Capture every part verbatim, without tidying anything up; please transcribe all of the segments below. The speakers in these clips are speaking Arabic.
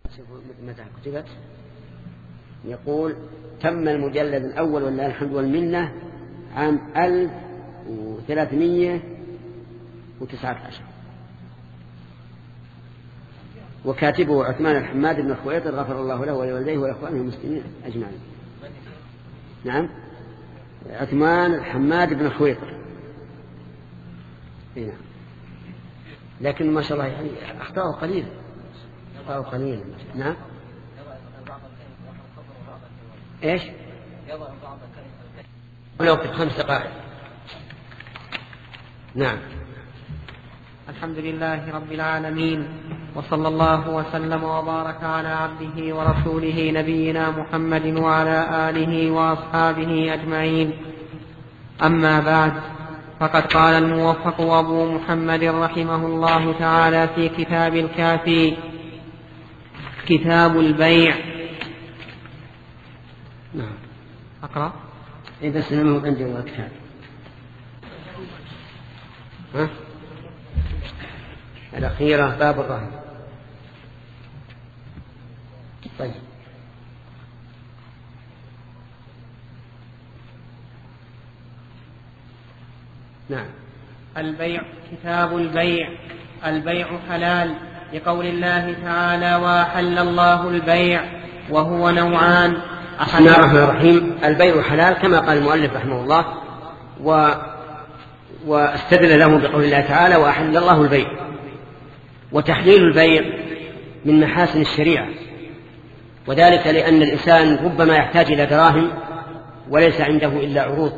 متى كتبت؟ يقول تم المجلد الأول ولله الحمد والمنة عام ألف وثلاثمائة وتسعة عشر، وكاتبه عثمان الحماد بن خويطر غفر الله له ولوالديه وإخوانه المسلمين أجمعين. نعم، عثمان الحماد بن خويطر. نعم، لكن ما شاء الله يعني أخطاءه قليلة، أخطاءه قليلة. نعم. إيش؟ ولو في خمس دقائق. نعم. الحمد لله رب العالمين، وصلى الله وسلم وبارك على عبده ورسوله نبينا محمد وعلى آله وأصحابه أجمعين. أما بعد، فقد قال الموفق أبو محمد رحمه الله تعالى في كتاب الكافي: كتاب البيع. نعم. أقرأ؟ إذا سلمه عندي الكتاب. ها؟ الأخيرة باب الرهن. طيب. نعم. البيع. كتاب البيع. البيع حلال لقول الله تعالى: وأحل الله البيع وهو نوعان. بسم الله الرحمن الرحيم. البيع حلال كما قال المؤلف رحمه الله، و واستدل له بقول الله تعالى: وأحل الله البيع. وتحليل البيع من محاسن الشريعة، وذلك لأن الإنسان ربما يحتاج إلى دراهم وليس عنده إلا عروض،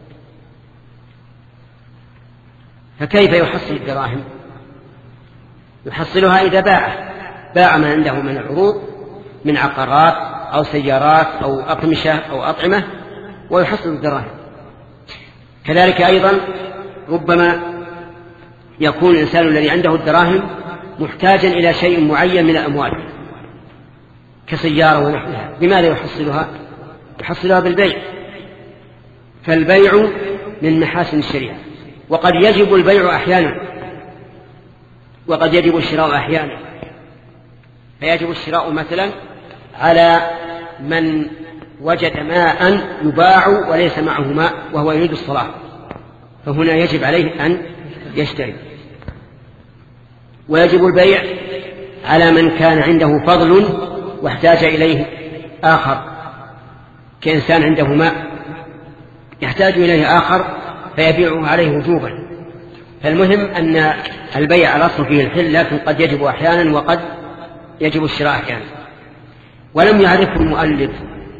فكيف يحصل الدراهم؟ يحصلها إذا باع باع ما عنده من العروض من عقارات أو سيارات أو أقمشة أو أطعمة ويحصل الدراهم. كذلك أيضا ربما يكون الإنسان الذي عنده الدراهم محتاجا إلى شيء معين من الأموال كسيارة ونحوها، بماذا يحصلها؟ يحصلها بالبيع. فالبيع من محاسن الشريعة، وقد يجب البيع أحيانا وقد يجب الشراء أحيانا. فيجب الشراء مثلا على من وجد ماء يباع وليس معه ماء وهو يريد الصلاة، فهنا يجب عليه أن يشتري. ويجب البيع على من كان عنده فضل واحتاج إليه آخر، كإنسان عنده ماء يحتاج إليه آخر فيبيعه عليه وجوبا. فالمهم أن البيع الأصل فيه الحل، لكن قد يجب أحيانا وقد يجب الشراء أحيانا. ولم يعرفه المؤلف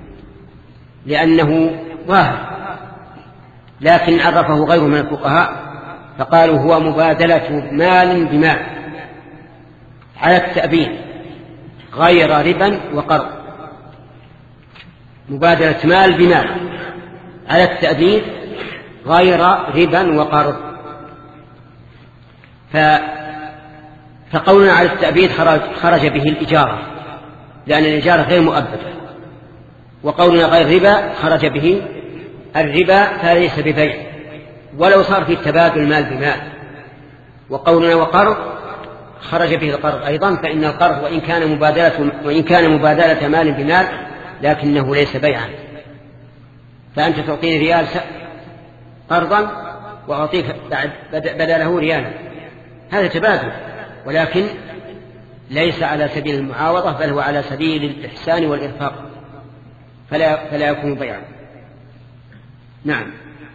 لأنه ظاهر، لكن عرفه غيره من الفقهاء فقالوا: هو مبادلة مال بمال على التأبين غير ربا وقرض. مبادلة مال بمال على التأبين غير ربا وقرض. فقولنا على التأبيد خرج, خرج به الإجارة، لأن الإجارة غير مؤبدة، وقولنا غير ربا خرج به الربا فليس ببيع ولو صار في التبادل مال بمال. وقولنا وقرض خرج به القرض أيضا، فإن القرض وإن كان مبادلة, وإن كان مبادلة مال بمال لكنه ليس بيعا. فأنت تعطيني ريال قرضا وأعطيك بدله ريالا، هذا تبادل، ولكن ليس على سبيل المعاوضة بل هو على سبيل الإحسان والإرفاق، فلا, فلا يكون بيعا. نعم.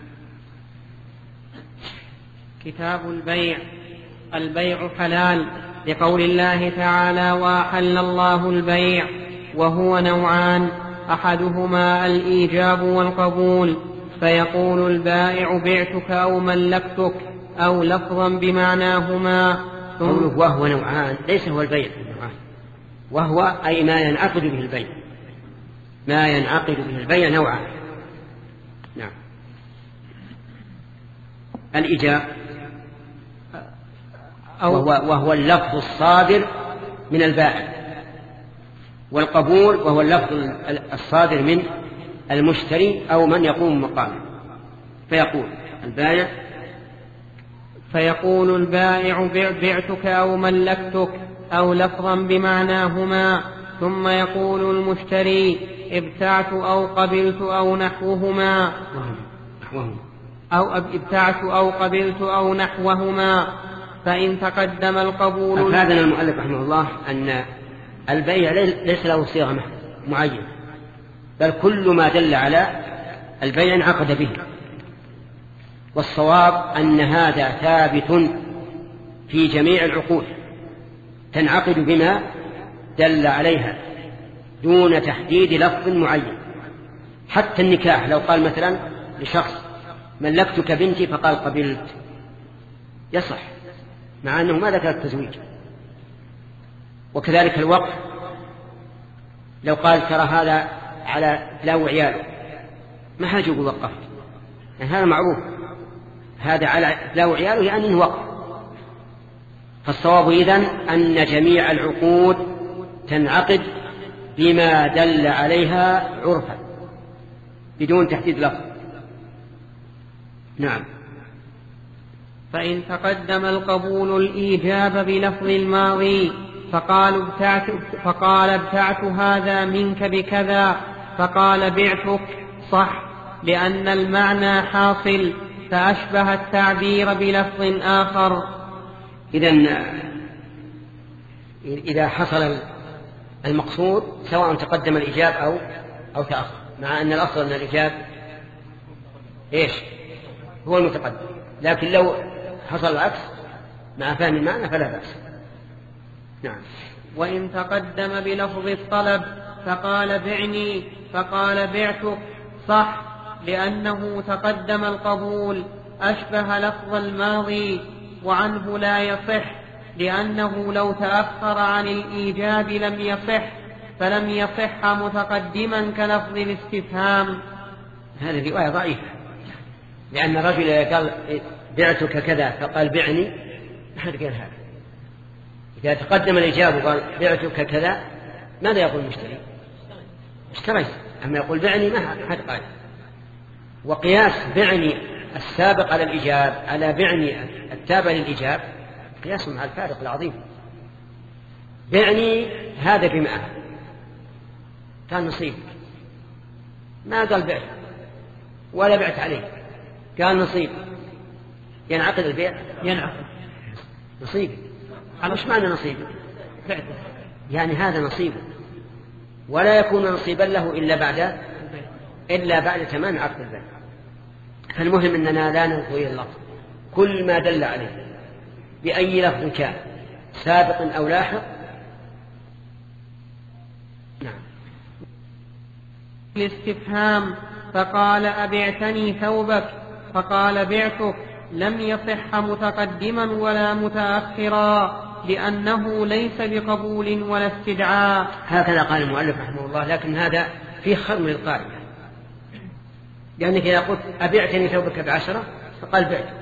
كتاب البيع. البيع حلال لقول الله تعالى: وأحل الله البيع وهو نوعان، أحدهما الإيجاب والقبول، فيقول البائع: بعتك أو ملكتك، أو لفظا بمعناهما. قوله وهو نوعان ليس هو البيع نوعان، وهو أي ما ينعقد به البيع، ما ينعقد به البيع نوعان. نعم. الإيجاب وهو, وهو اللفظ الصادر من البائع، والقبول وهو اللفظ الصادر من المشتري أو من يقوم مقامه. فيقول البائع فيقول البائع: بعتك أو ملكتك، أو لفظا بمعناهما. ثم يقول المشتري ابتعت أو قبلت أو نحوهما أو ابتعت أو قبلت أو نحوهما فإن تقدم القبول. أفادنا المؤلف رحمه الله أن البيع ليس له صيغة معينة، بل كل ما دل على البيع انعقد به، والصواب أن هذا ثابت في جميع العقود تنعقد بما دل عليها دون تحديد لفظ معين. حتى النكاح لو قال مثلا لشخص ملكتك بنتي فقال قبلت يصح، مع أنه ما ذكر التزويج. وكذلك الوقف لو قال ترى هذا على لا عياله ما حاجة يقول وقفت، يعني هذا معروف، هذا على لا عياله يعني انه وقف. فالصواب إذن أن جميع العقود تنعقد بما دل عليها عرفا بدون تحديد لفظ. نعم. فإن تقدم القبول الإيجاب بلفظ الماضي فقال ابتعت, فقال ابتعت هذا منك بكذا فقال بعتك صح، لأن المعنى حاصل فأشبه التعبير بلفظ آخر. إذن إذا حصل المقصود سواء تقدم الإيجاب أو أو تأخر، مع أن الأصل أن الإيجاب إيش هو المتقدم، لكن لو حصل العكس مع فهم المعنى فلا بأس. نعم. وإن تقدم بلفظ الطلب فقال بعني فقال بعتك صح، لأنه تقدم القبول أشبه لفظ الماضي، وعنه لا يصح لأنه لو تأخر عن الإيجاب لم يصح، فلم يصح متقدما كلفظ الاستفهام. هذه رواية ضعيفة، لأن رجل قال بعتك كذا فقال بعني، ما حد قال هذا. إذا تقدم الإجابة وقال بعتك كذا ماذا يقول المشتري؟ اشتريت. أما يقول بعني ما حد قال. وقياس بعني السابق على الإجاب على بعني التابع للإجاب قياس مع الفارق العظيم. بعني هذا بمئة كان نصيب، ما قال بعت ولا بعت عليه، قال نصيب. ينعقد البيع؟ ينعقد نصيب. مش معنى نصيب؟ يعني هذا نصيبه، ولا يكون نصيبا له إلا بعد إلا بعد تمام عقد البيع. فالمهم أننا لا ننظر اللفظ، كل ما دل عليه بأي لفظ كان سابق أو لاحق. نعم. الاستفهام فقال أبعتني ثوبك فقال بعتك لم يصح متقدما ولا متأخرا، لأنه ليس بقبول ولا استدعاء. هكذا قال المؤلف رحمه الله، لكن هذا فيه خرم للقائمة، لأنك إذا قلت أبعتني ثوبك بعشرة فقال بعتك،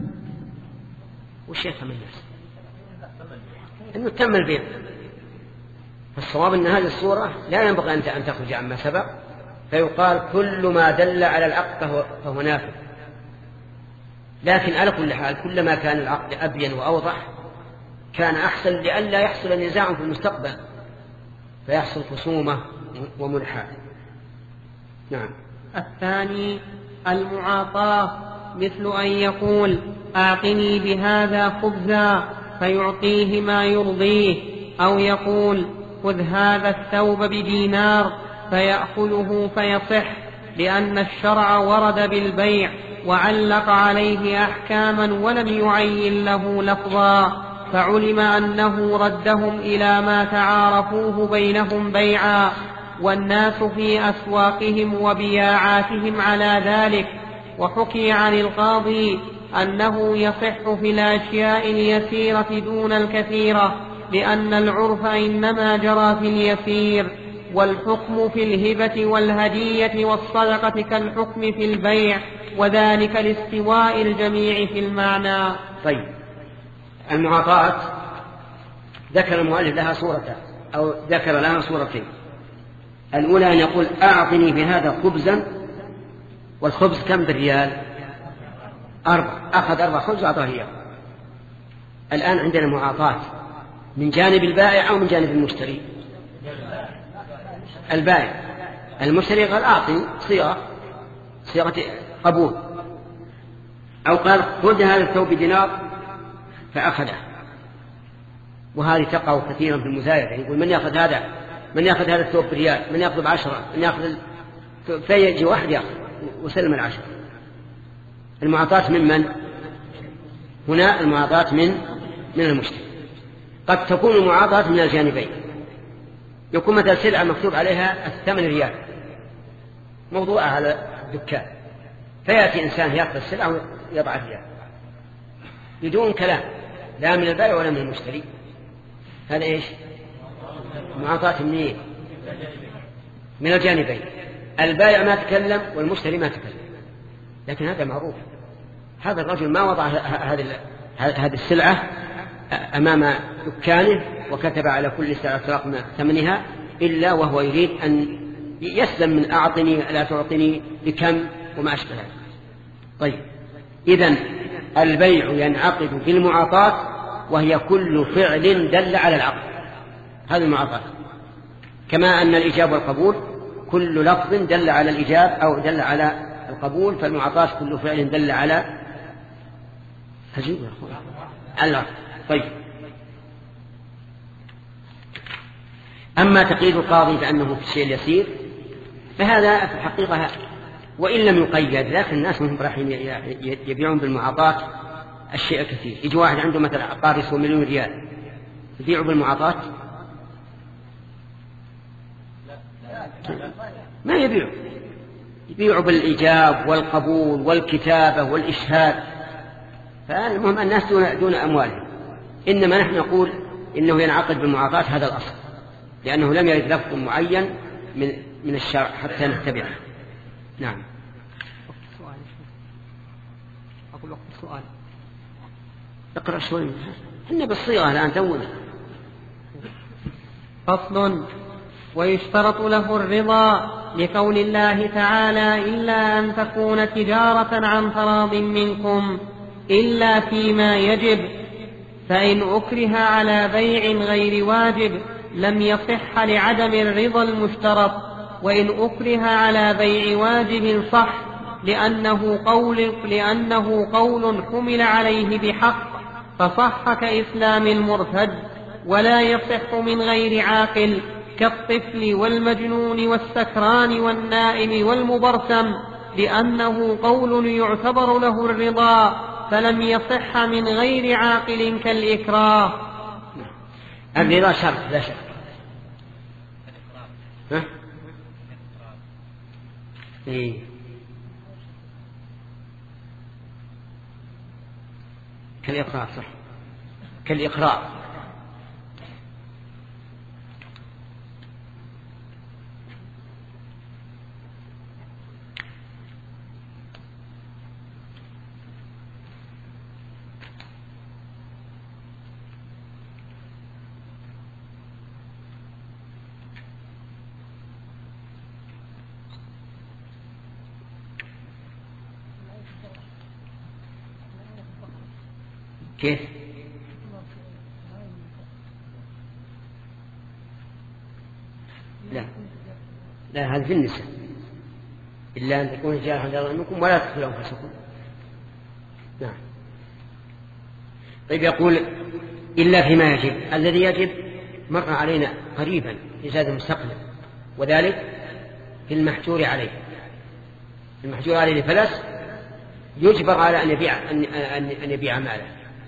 وش يفهم الناس؟ أنه تم البيع. فالصواب أن هذه الصورة لا ينبغي أن تخرج عما سبق، فيقال كل ما دل على العقد فهو نافذ. لكن على كل حال كلما كان العقد أبين وأوضح كان أحسن، لئلا يحصل نزاع في المستقبل فيحصل خصومة وملحة. نعم. الثاني المعاطاة، مثل أن يقول أعطني بهذا خبزا فيعطيه ما يرضيه، أو يقول خذ هذا الثوب بدينار فيأخذه فيصح، لأن الشرع ورد بالبيع وعلق عليه أحكاما ولم يعين له لفظا، فعلم أنه ردهم إلى ما تعارفوه بينهم بيعا، والناس في أسواقهم وبياعاتهم على ذلك. وحكي عن القاضي أنه يصح في الأشياء اليسيرة دون الكثيرة، لأن العرف إنما جرى في اليسير، والحكم في الهبة والهدية والصدقة كالحكم في البيع، وذلك لاستواء الجميع في المعنى. طيب، المعاطاة ذكر المؤلف لها صورتان أو ذكر لها صورتين. الأولى أن يقول أعطني بهذا خبزا، والخبز كم بالريال؟ أربع، أخذ أربع خبز وأعطاه إياه. الآن عندنا معاطاة من جانب البائع أو من جانب المشتري؟ البائع. المشتري قال أعطني صيغة صيغة قبول، أو قال خذ هذا الثوب بدينار فأخذه. وهذه تقع كثيرا في المزايدة، يقول من يأخذ هذا من يأخذ هذا الثوب بريال، من يأخذ بعشرة، من يأخذ، فيجي واحد يأخذ وسلم العشرة. المعاطاة من من؟ هنا المعاطاة من من المشتري. قد تكون المعاطاة من الجانبين، يكون مثلا سلعة مكتوب عليها الثمن ريال موضوعة على الدكان، فيأتي إنسان يأخذ السلعة ويضع الريال بدون كلام لا من البائع ولا من المشتري. هذا إيش؟ معاطاة منين؟ من الجانبين، البائع ما تكلم والمشتري ما تكلم، لكن هذا معروف. هذا الرجل ما وضع هذه السلعة أمام دكانه وكتب على كل سلعة رقم ثمنها إلا وهو يريد أن يسلم من أعطني لا تعطني بكم وما أشبه ذلك. طيب، إذن البيع ينعقد بالمعاطاة، وهي كل فعل دل على العقد، هذه المعاطاة. كما أن الإجاب والقبول كل لفظ دل على الإجاب أو دل على القبول، فالمعاطاة كل فعل دل على هجيب العقد. طيب، أما تقييد القاضي بأنه في الشيء اليسير فهذا في الحقيقة وإن لم يقيد، لكن الناس هم رايحين يبيعون بالمعاطاة الشيء الكثير. يجي واحد عنده مثلا عقار يسوى مليون ريال يبيعوا بالمعاطاة؟ ما يبيعوا، يبيعوا بالإيجاب والقبول والكتابة والإشهاد. فالمهم الناس دون, دون أموالهم. إنما نحن نقول إنه ينعقد بالمعاطاة، هذا الأصل، لأنه لم يرد لفظ معين من من الشرع حتى نتبعه. نعم. أقول وقت السؤال. اقرأ شوي إحنا بالصيغة الآن تونا. فصل: ويشترط له الرضا لقول الله تعالى: إلا أن تكون تجارة عن تراض منكم إلا فيما يجب، فإن أكره على بيع غير واجب لم يصح لعدم الرضا المشترط، وإن أكره على بيع واجب صح لأنه قول, لأنه قول حمل عليه بحق فصح كإسلام المرتد، ولا يصح من غير عاقل كالطفل والمجنون والسكران والنائم والمبرسم، لأنه قول يعتبر له الرضا، فلم يصح من غير عاقل كالإكراه. الرضا شرط لا شك. ها؟ إيه؟ كالإقرار، صح، كالإقرار. كيف؟ لا لا، هذا في النساء، إلا أن تكون رجال حجارا منكم ولا تدخلوا أنفسكم. نعم. طيب، يقول إلا فيما يجب. الذي يجب مر علينا قريبا في زاد المستقبل، وذلك في المحجور عليه. المحجور عليه لفلس يجبر على أن يبيع أن أن يبيع ماله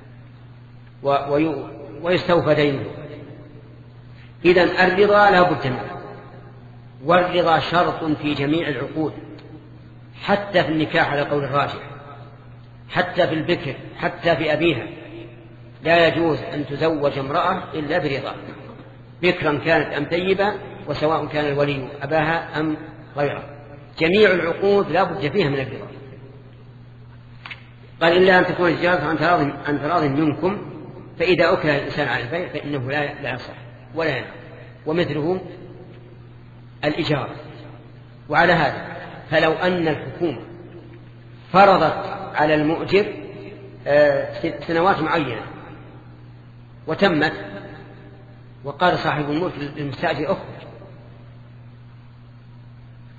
ويستوفى دينه. إذن الرضا لا بد منه، والرضا شرط في جميع العقود، حتى في النكاح على قول الراجح، حتى في البكر، حتى في أبيها. لا يجوز أن تزوج امرأة إلا برضا، بكرا كانت أم ثيبة، وسواء كان الولي أباها أم غيره. جميع العقود لا بد فيها من الرضا. قال إلا أن تكون التجارة عن تراض منكم، فإذا أكره الإنسان على البيع فإنه لا لا يصح ولا ينفع. ومثله الإجارة. وعلى هذا فلو أن الحكومة فرضت على المؤجر سنوات معينة وتمت، وقال صاحب الملك للمستأجر أخرج،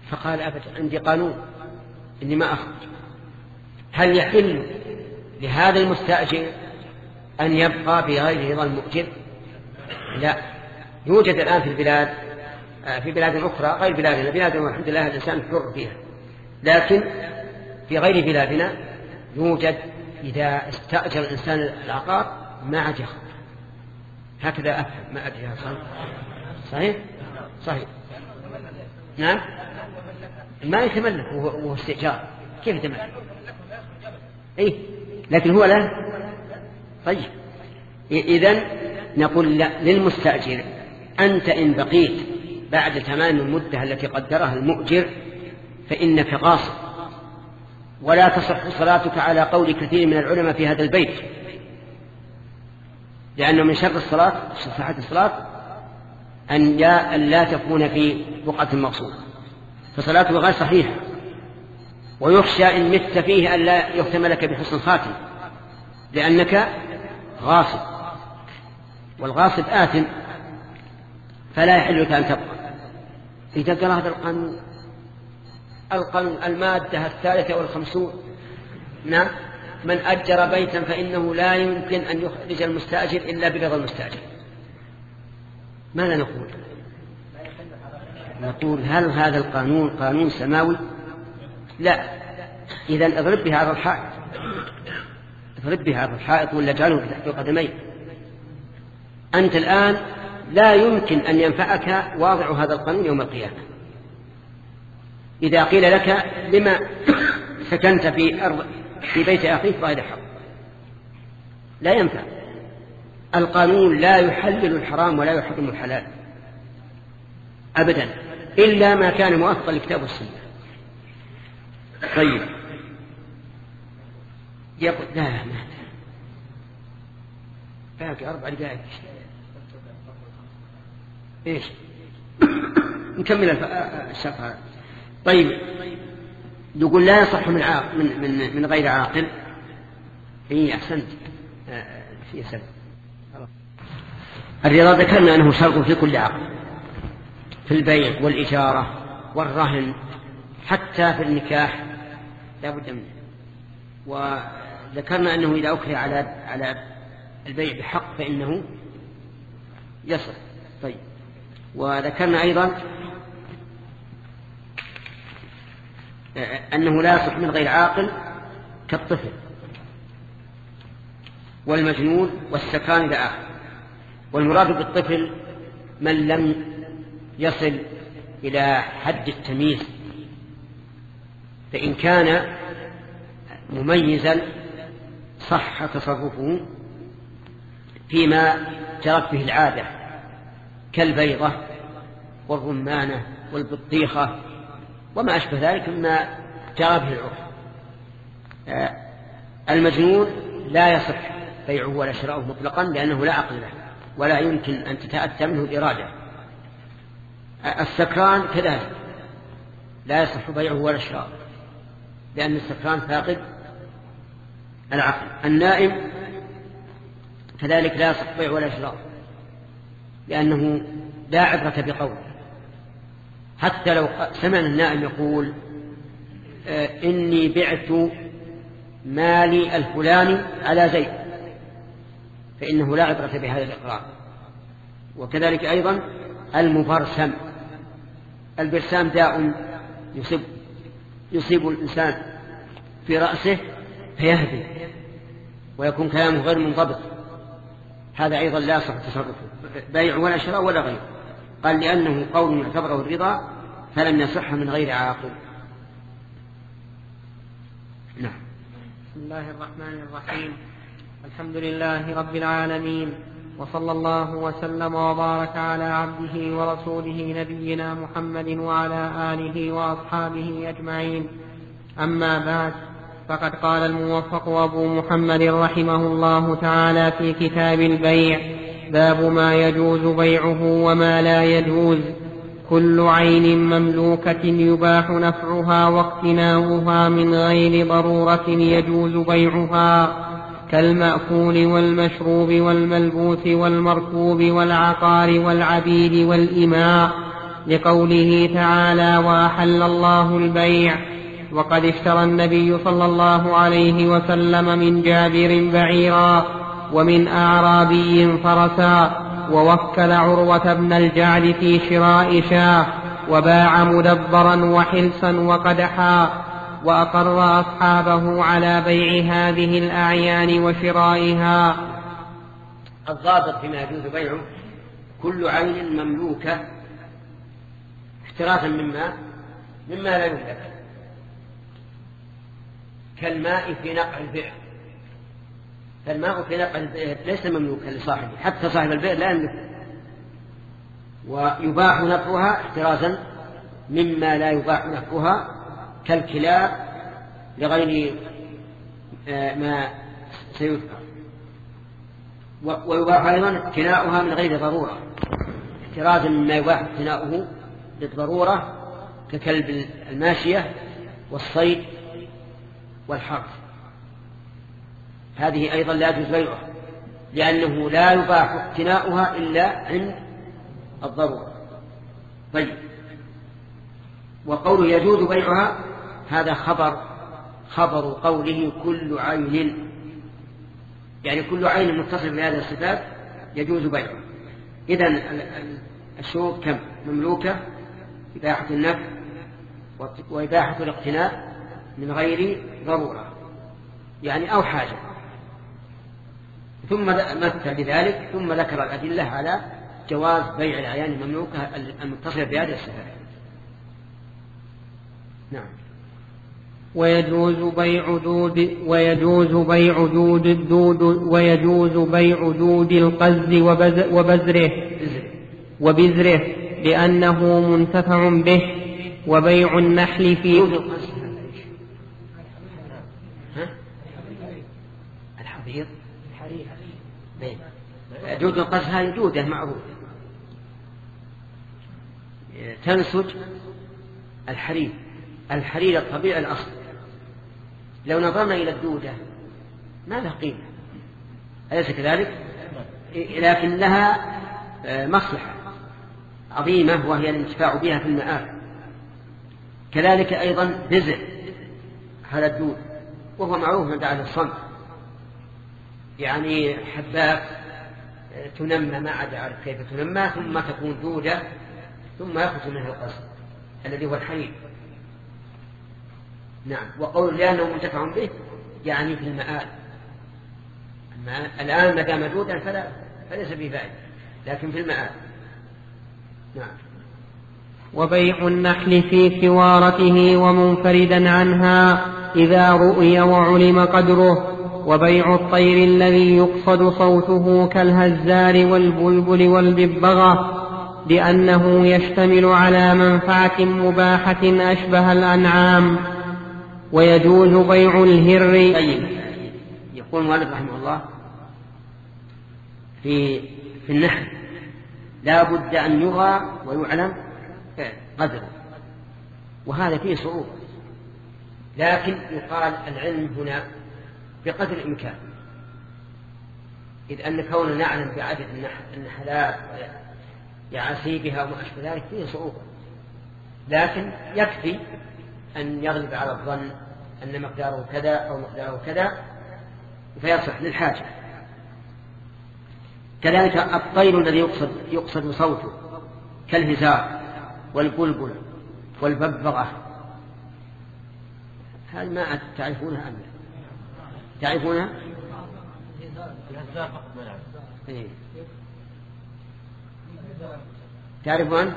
فقال أبدا عندي قانون إني ما أخرج. هل يحل لهذا المستأجر أن يبقى بغير رضا المؤجر؟ لا. يوجد الآن في البلاد في بلاد أخرى غير بلادنا، بلادنا والحمد لله الإنسان حر فيها، لكن في غير بلادنا يوجد إذا استأجر الإنسان العقار ما عاد يخرج. هكذا أفهم، ما أدري صحيح صحيح صحيح نعم ما يتملك وهو استئجار، كيف يتملك؟ إيه لكن هو لا. طيب إذن نقول لا للمستأجر أنت إن بقيت بعد تمام المدة التي قدرها المؤجر فإنك غاصب، ولا تصح صلاتك على قول كثير من العلماء في هذا البيت، لأنه من شر الصلاة صحة الصلاة أن لا تكون في بقعة مغصوبة، فصلاته غير صحيحة، ويخشى إن مت فيه أن لا يختم لك بحسن خاتم لأنك غاصب، والغاصب آثم فلا يحل لك أن تبقى. إذا قرأ هذا القانون القانون المادة الثالثة والخمسون نعم من أجر بيتا فإنه لا يمكن أن يخرج المستأجر إلا برضا المستأجر، ماذا نقول؟ نقول هل هذا القانون قانون سماوي؟ لا. إذن اضرب بها على الحائط، اضرب بها على الحائط ولا جعله تحت قدميك. أنت الآن لا يمكن أن ينفعك واضع هذا القانون يوم القيامة. إذا قيل لك لما سكنت في أرض في بيت أخيك بغير حق، لا ينفع. القانون لا يحلل الحرام ولا يحرم الحلال أبدا إلا ما كان موافقا للكتاب والسنة. طيب يقول لا لا ما باقي أربع دقائق إيش نكمل الشرح. طيب يقول لا يصح من عاقل من من من غير عاقل. إيه أحسنت في سبب الرضا ذكرنا أنه شرط في كل عقد، في البيع والإجارة والرهن حتى في النكاح لا بد منه. وذكرنا أنه إذا أكره على على البيع بحق فإنه يصح. طيب وذكرنا أيضا أنه لا يصح من غير عاقل كالطفل والمجنون والسكران إلى آخره. والمراد بالطفل من لم يصل إلى حد التمييز، فإن كان مميزا صح تصرفه فيما جرت به العادة كالبيضة والرمانة والبطيخة وما أشبه ذلك مما جرى به العرف. المجنون لا يصح بيعه ولا شراؤه مطلقا لأنه لا عقل له ولا يمكن أن تتأتى منه الإرادة. السكران كذلك لا يصح بيعه ولا شراؤه لأن السكران فاقد العقل. النائم كذلك لا يصح بيعه ولا شراؤه لأنه لا عبرة بقوله. حتى لو سمع النائم يقول آه إني بعت مالي الفلاني على زيد فإنه لا عبرة بهذا الإقرار. وكذلك أيضا المبرسم، البرسام داء يصيب, يصيب الإنسان في رأسه فيهدي ويكون كلامه غير منضبط، هذا أيضا لا يصح تصرفه بيع ولا شراء ولا غير. قال لأنه قول يعتبره الرضا فلم يصح من غير عاقل. نعم. بسم الله الرحمن الرحيم. الحمد لله رب العالمين، وصلى الله وسلم وبارك على عبده ورسوله نبينا محمد وعلى آله وأصحابه أجمعين. أما بعد، فقد قال الموفق أبو محمد رحمه الله تعالى في كتاب البيع: باب ما يجوز بيعه وما لا يجوز. كل عين مملوكة يباح نفعها واقتناؤها من غير ضرورة يجوز بيعها، كالمأكول والمشروب والملبوس والمركوب والعقار والعبيد والإماء لقوله تعالى وأحل الله البيع. وقد اشترى النبي صلى الله عليه وسلم من جابر بعيرا ومن أعرابي فرسا، ووكل عروة بن الجعد في شراء شاة، وباع مدبرا وحلسا وقدحا، وأقر أصحابه على بيع هذه الأعيان وشرائها. الضابط فيما يجوز بيعه كل عين مملوكة احترازا مما مما لا يملك، كالماء في نقع البئر. فالماء في نقع البئر ليس مملوكا لصاحبه، حتى صاحب البئر لا يملكه، ويباح نفعها احترازا مما لا يباح نفعها كالكلاب لغير ما سيذكر. ويباح أيضا اقتناؤها من غير ضرورة احترازا مما يباح اقتناؤه للضرورة ككلب الماشية والصيد والحرث. هذه أيضا لا يجوز بيعها لأنه لا يباح اقتناؤها إلا عند الضرورة. طيب، وقوله يجوز بيعها هذا خبر خبر قوله كل عين، يعني كل عين متصل بهذه الصفات يجوز بيعها. إذن الشروط كم؟ مملوكة، إباحة النفع، وإباحة الاقتناء من غير ضرورة يعني أو حاجة. ثم مثل بذلك ثم ذكر الأدلة على جواز بيع الأعيان المملوكة المتصلة بهذه الصفات. نعم. ويجوز بيع دود ويجوز بيع دود الدود ويجوز بيع دود القز وبزره وبزره لأنه منتفع به. وبيع النحل في الحرير دود القز هذه دودة معروفة تنسج الحرير. الحرير الطبيعي الأصل لو نظرنا إلى الدودة ما لها قيمة، أليس كذلك؟ لكن لها مصلحة عظيمة وهي الانتفاع بها في المآب. كذلك أيضا بزر هذا الدود وهو معروف عند أهل الصنع، يعني حبات تنمى ما عاد أعرف كيف تنمى ثم تكون دودة ثم يخرج منها القص الذي هو الحرير. نعم. وقول لأنه منتفع به يعني في المآل. الآن ما دام دودا فلا فليس به فائدة، لكن في المآل. نعم. وبيع النحل في ثوارته ومنفردا عنها إذا رؤي وعلم قدره. وبيع الطير الذي يقصد صوته كالهزار والبلبل والببغاء لأنه يشتمل على منفعة مباحة أشبه الأنعام. ويجوز بيع الهر. طيب، يقول المؤلف رحمه الله في في النحل لا بد أن يرى ويعلم قدره، وهذا فيه صعوبة، لكن يقال العلم هنا بقدر الإمكان، إذ أن كوننا نعلم بعدد النحلات ويعاسيبها وما أشبه ذلك فيه صعوبة، لكن يكفي أن يغلب على الظن أن مقداره كذا أو مقداره كذا فيصح للحاجة. كذلك الطير الذي يقصد, يقصد صوته كالهزار والبلبل والببغاء، هذه ما تعرفونها أم لا؟ تعرفونها؟ إيه. تعرفون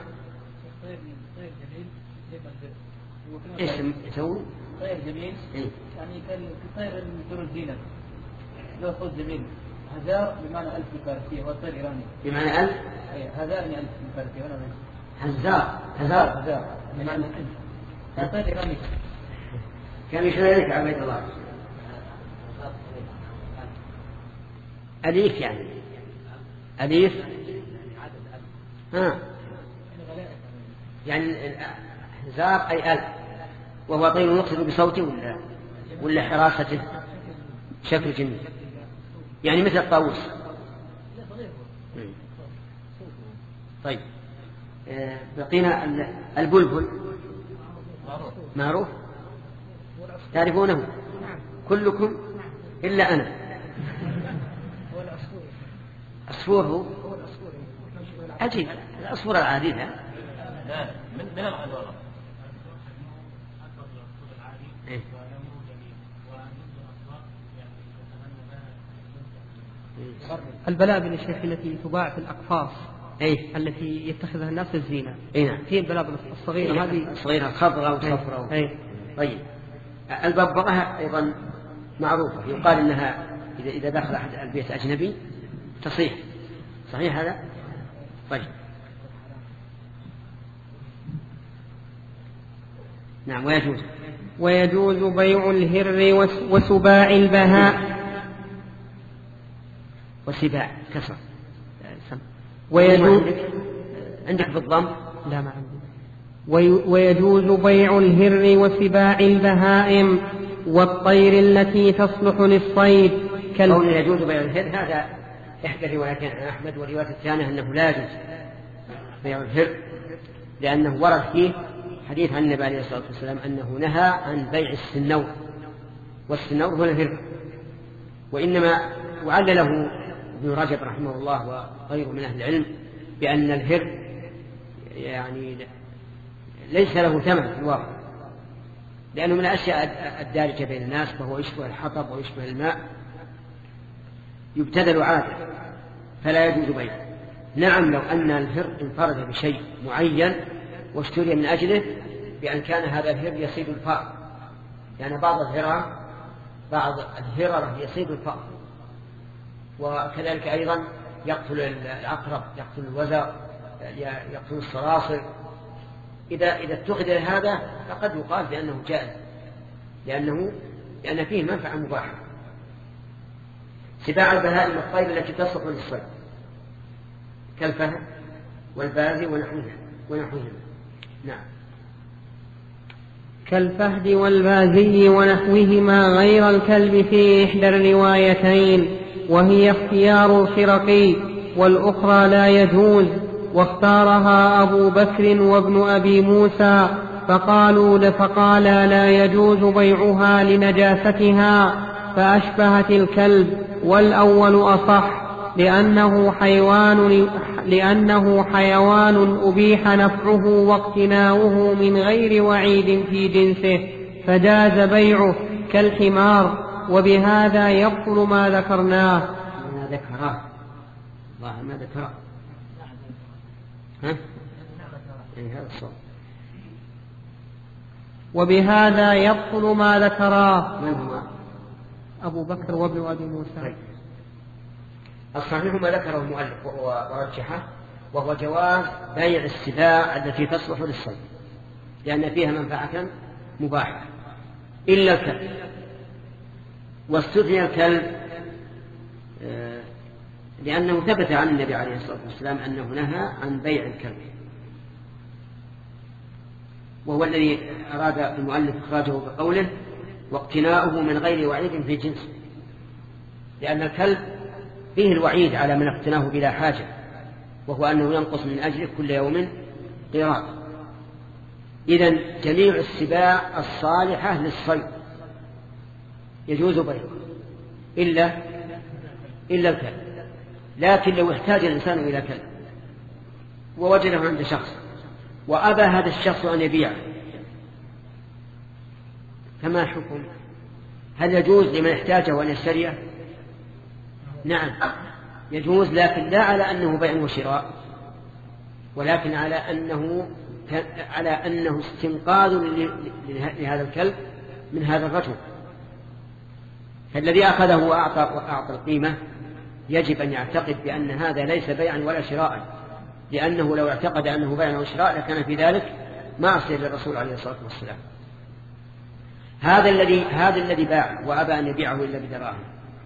ايش يسوي؟ طير جميل إيه؟ يعني كالطير من الزينة له صوت جميل. هزار بمعنى ألف بالفارسية هو الطير الإيراني بمعنى ألف. أي هزار يعني ألف بالفارسية ولا هزار هزار هزار بمعنى ألف. الطير الإيراني كان يشير لك عبيد الله أليف يعني أليف ها يعني هزار أي ألف، وهو طير يقصد بصوته ولا ولا حراسته شكل جميل يعني مثل الطاووس. طيب بقينا البلبل معروف تعرفونه كلكم إلا أنا. عصفور هو عجيب العصفور العادي لا من من العذارى إيه؟ البلابل الشيخ التي تباع في الأقفاص أيه؟ التي يتخذها الناس الزينة. أيه؟ هي البلابل الصغيرة إيه؟ هذه الصغيرة خضراء وصفراء. أيه؟ طيب الببغاء أيضا معروفة يقال إنها إذا إذا دخل أحد البيت أجنبي تصيح صحيح هذا؟ طيب نعم. ويجوز ويجوز بيع الهر وسباع البهاء وسباع كسر ويجوز عندك بالضم لا ما عندي. ويجوز بيع الهر وسباع البهائم والطير التي تصلح للصيد كال... قول يجوز بيع الهر هذا إحدى الروايتين عن أحمد، والرواية الثانية أنه لا يجوز بيع الهر لأنه ورد فيه حديث عن النبي عليه الصلاة والسلام أنه نهى عن بيع السنور، والسنور هو الهر. وإنما وعلله ابن رجب رحمه الله وغيره من أهل العلم بأن الهر يعني ليس له ثمن في الواقع، لأنه من الأشياء الدارجة بين الناس، فهو يشبه الحطب ويشبه الماء يبتذل عادة فلا يجوز بيعه. نعم لو أن الهر انفرد بشيء معين واشتري من أجله بأن كان هذا الهر يصيد الفار، يعني بعض الهرة بعض الهرة يصيد الفار، وكذلك أيضا يقتل العقرب، يقتل الوزغ، يقتل الصراصر. إذا إذا اتخذ هذا فقد يقال بأنه جائز، لأنه لأن فيه منفعة مباحة. سباع البهائم والطير التي تصلح للصيد كالفهد والبازي ونحوها ونحوهما. نعم. كالفهد والبازي ونحوهما غير الكلب في إحدى الروايتين، وهي اختيار الخرقي، والأخرى لا يجوز، واختارها أبو بكر وابن أبي موسى، فقالوا فقالا لا يجوز بيعها لنجاستها، فأشبهت الكلب، والأول أصح لأنه حيوان, لأنه حيوان أبيح نفعه واقتناؤه من غير وعيد في جنسه فجاز بيعه كالحمار. وبهذا يبطل ما ذكرناه. ما ذكراه الله ما ذكراه ها؟ إيه هذا الصوت. وبهذا يبطل ما ذكراه. من هو؟ أبو بكر وابن أبي موسى. طيب. الصحيح ما ذكره المؤلف ورجحه، وهو جواز بيع السباع التي تصلح للصيد لأن فيها منفعة مباحة إلا الكلب. واستثني الكلب لأنه ثبت عن النبي عليه الصلاة والسلام أنه نهى عن بيع الكلب، وهو الذي أراد المؤلف إخراجه بقوله واقتناؤه من غير وعيد في جنسه، لأن الكلب فيه الوعيد على من اقتناه بلا حاجة، وهو أنه ينقص من أجله كل يوم قيراط. إذن جميع السباع الصالحة للصيد يجوز بيعه إلا إلا الكلب. لكن لو احتاج الإنسان إلى كلب ووجده عند شخص وأبى هذا الشخص أن يبيعه فما حكم؟ هل يجوز لمن احتاجه أن يشتريه؟ نعم يجوز، لكن لا على أنه بيع وشراء، ولكن على أنه على أنه استنقاذ لهذا الكلب من هذا الرجل. فالذي أخذه وأعطى, وأعطى القيمة يجب أن يعتقد بأن هذا ليس بيعا ولا شراء، لأنه لو اعتقد أنه بيع وشراء لكان في ذلك معصية للرسول عليه الصلاة والسلام. هذا الذي هذا الذي باع وأبى أن يبيعه إلا بدراهم،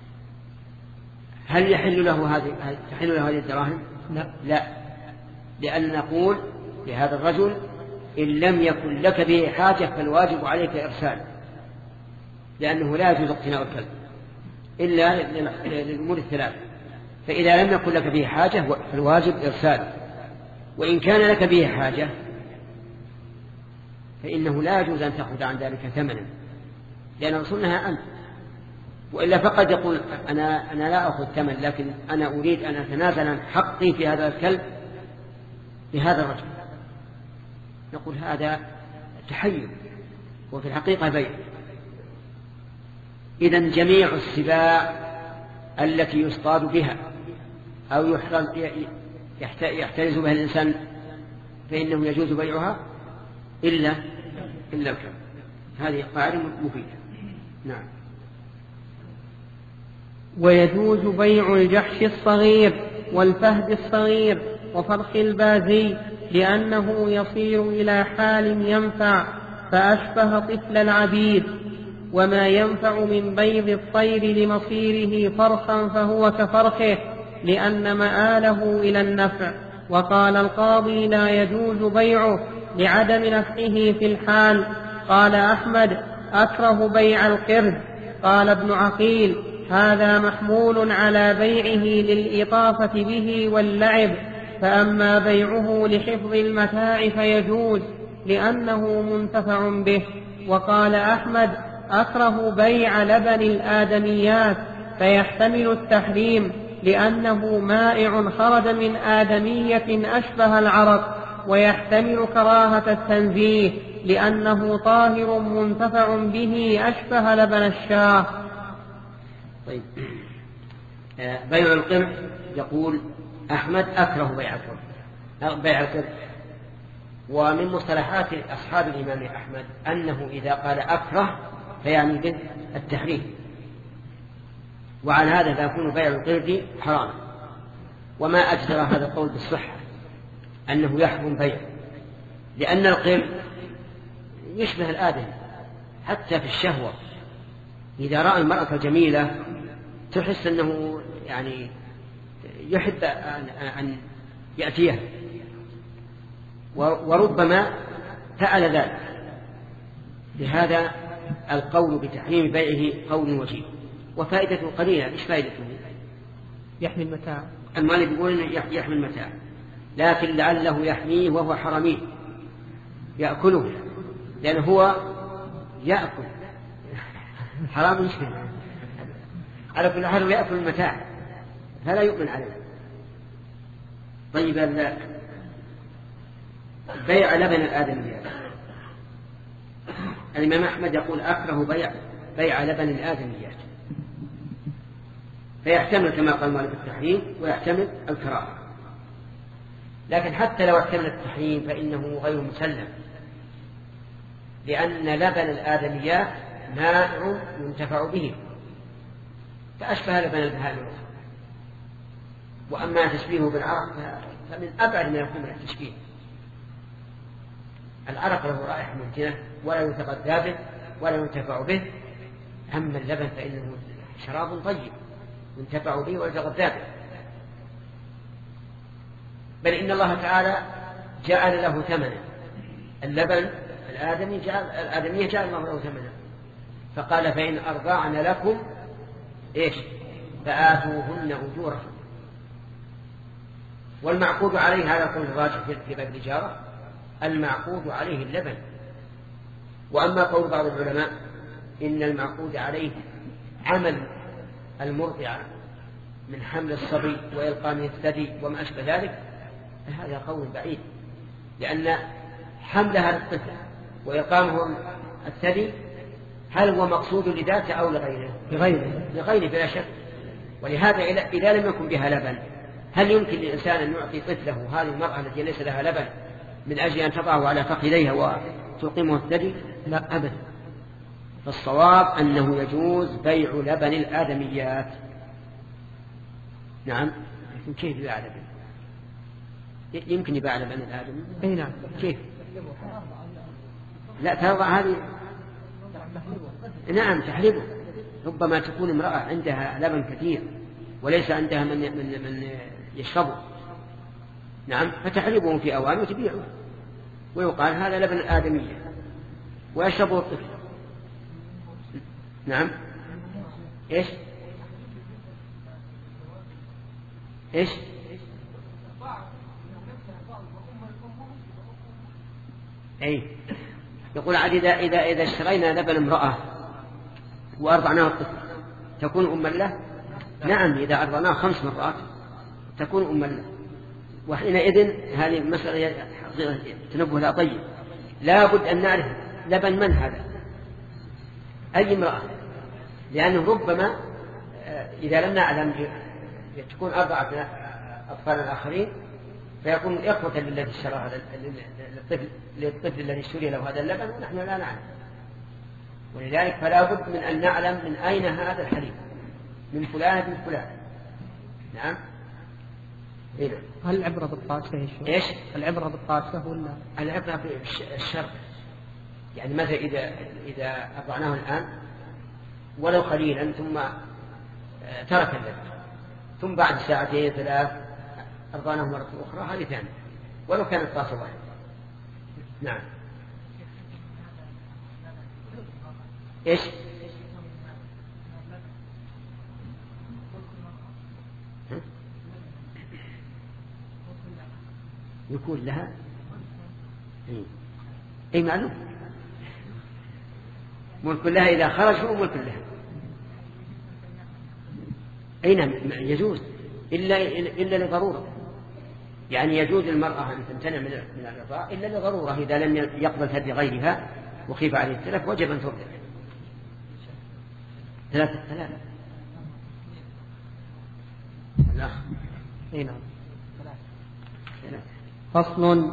هل يحل له هذه تحل له هذه الدراهم؟ لا. لا، لأن نقول لهذا الرجل إن لم يكن لك به حاجة فالواجب عليك إرساله، لأنه لا يجوز اقتناء الكلب إلا للأمور الثلاث، فإذا لم يكن لك به حاجة فالواجب إرساله. وإن كان لك به حاجة فإنه لا يجوز أن تأخذ عن ذلك ثمنا، لأن الرسول نهى عنه. وإلا فقد يقول أنا, أنا لا أخذ ثمن، لكن أنا أريد أن أتنازل عن حقي في هذا الكلب لهذا الرجل، نقول هذا تحيل وفي الحقيقة بيع. إذن جميع السباع التي يصطاد بها أو يحترز بها الإنسان فإنه يجوز بيعها إلا إلا الكلب. هذه قاعدة مفيدة. نعم. ويجوز بيع الجحش الصغير والفهد الصغير وفرخ البازي لأنه يصير إلى حال ينفع فأشبه طفل العبيد، وما ينفع من بيض الطير لمصيره فرخا فهو كفرخه لأن مآله إلى النفع. وقال القاضي لا يجوز بيعه لعدم نفعه في الحال. قال أحمد أكره بيع القرد. قال ابن عقيل هذا محمول على بيعه للإطافة به واللعب، فأما بيعه لحفظ المتاع فيجوز لأنه منتفع به. وقال أحمد أكره بيع لبن الآدميات فيحتمل التحريم لأنه مائع خرج من آدمية أشبه العرق، ويحتمل كراهة التنزيه لأنه طاهر منتفع به أشبه لبن الشاه. طيب. بيع القرد يقول أحمد أكره بيع القرد بيع القرد ومن مصطلحات أصحاب الإمام أحمد أنه إذا قال أكره فيعني به التحريم، وعلى هذا فيكون بيع القرد حرام. وما أجدر هذا القول بالصحة أنه يحرم بيع، لأن القرد يشبه الآدم حتى في الشهوة. إذا رأى المرأة جميلة تحس أنه يعني يحب أن يأتيها، وربما فعل ذلك. لهذا القول بتحريم بيعه قول وجيه. وفائدته قليلة. إيش فائدته؟ يحمي المتاع. المالك يقول يحمي المتاع، لكن لعله يحميه وهو حرمي يأكله، لأنه هو يأكل حرام يشمل على كل حال يأكل المتاع فلا يؤمن عليه. طيب بيع لبن الآدميات، الإمام أحمد يقول أكره بيع بيع لبن الآدميات، فيحتمل كما قال مالك التحريم ويحتمل الكراهة. لكن حتى لو احتمل التحريم فإنه غير مسلم، لأن لبن الآدميات مائع ينتفع به فأشبه لبن البهائم الأخرى. وأما تشبيهه بالعرق فمن أبعد ما يكون من التشبيه. العرق له رائحة منتنة ولا يتغذى به ولا ينتفع به، أما اللبن فإنه شراب طيب ينتفع به ويتغذى به. بل إن الله تعالى جعل له ثمنا، اللبن الآدمي جعل الآدمية جعل الله له ثمنا، فقال فإن أرضعن لكم إيش فآتوهن أجورهن. والمعقود عليه هذا القول الراجح في باب الإجارة، المعقود عليه اللبن. وأما قول بعض العلماء إن المعقود عليه عمل المرضعة من حمل الصبي وإلقامه الثدي وما أشبه ذلك، فهذا قول بعيد، لأن حملها للطفل وإلقامه الثدي هل هو مقصود لذاته أو لغيره؟ لغيره لغيره بلا شك. ولهذا إذا لم يكن بها لبن هل يمكن للإنسان أن يعطي طفله هذه المرأة التي ليس لها لبن من أجل أن تضعه على فخذيها وتقيمه الثدي؟ لا أبدا. فالصواب أنه يجوز بيع لبن الآدميات. نعم. لكن كيف يباع لبن؟ يمكن يباع لبن الآدمي؟ أي نعم. كيف؟ لا ترضى هذه. نعم تحلبه. ربما تكون امرأة عندها لبن كثير وليس عندها من من من يشربه، نعم، فتحلبه في أوان وتبيعه ويقال هذا لبن الآدمية ويشربه الطفل. نعم. إيش إيش أي يقول عاد إذا إذا إذا اشترينا لبن امرأة وأرضعناه الطفل تكون أما له؟ نعم، إذا أرضعناه خمس مرات تكون أما له. وحينئذ هذه المسألة تنبه لها طيب، لا بد أن نعرف لبن من هذا، أي امرأة، لأنه ربما إذا لم نعلم تكون أربعة أطفال الآخرين فيكون إخوة للذي اشترى هذا للطفل, للطفل الذي اشتري له هذا اللبن ونحن لا نعلم. ولذلك فلا بد من أن نعلم من أين هذا الحليب، من فلان بن فلان. نعم. إيه؟ هل العبرة بالطاسة يا شيخ؟ إيش؟ العبرة بالطاسة ولا؟ العبرة في الشرب، يعني مثلا إذا إذا أرضعناه الآن ولو قليلا ثم ترك اللبن ثم بعد ساعتين ثلاث أرضعناه مرة أخرى هذه ثانية ولو كانت طاسة واحدة. نعم. إيش؟ يكون لها أي معلوم، ملك لها إذا خرج هو ملك لها. أي نعم يجوز إلا إلا لضرورة، يعني يجوز للمرأة أن تمتنع من من الرضاع إلا لضرورة، إذا لم يقبل هدي غيرها وخيف عليه التلف وجب أن ترضع. ثلاثة ثلاثة لا أي نعم. فصل.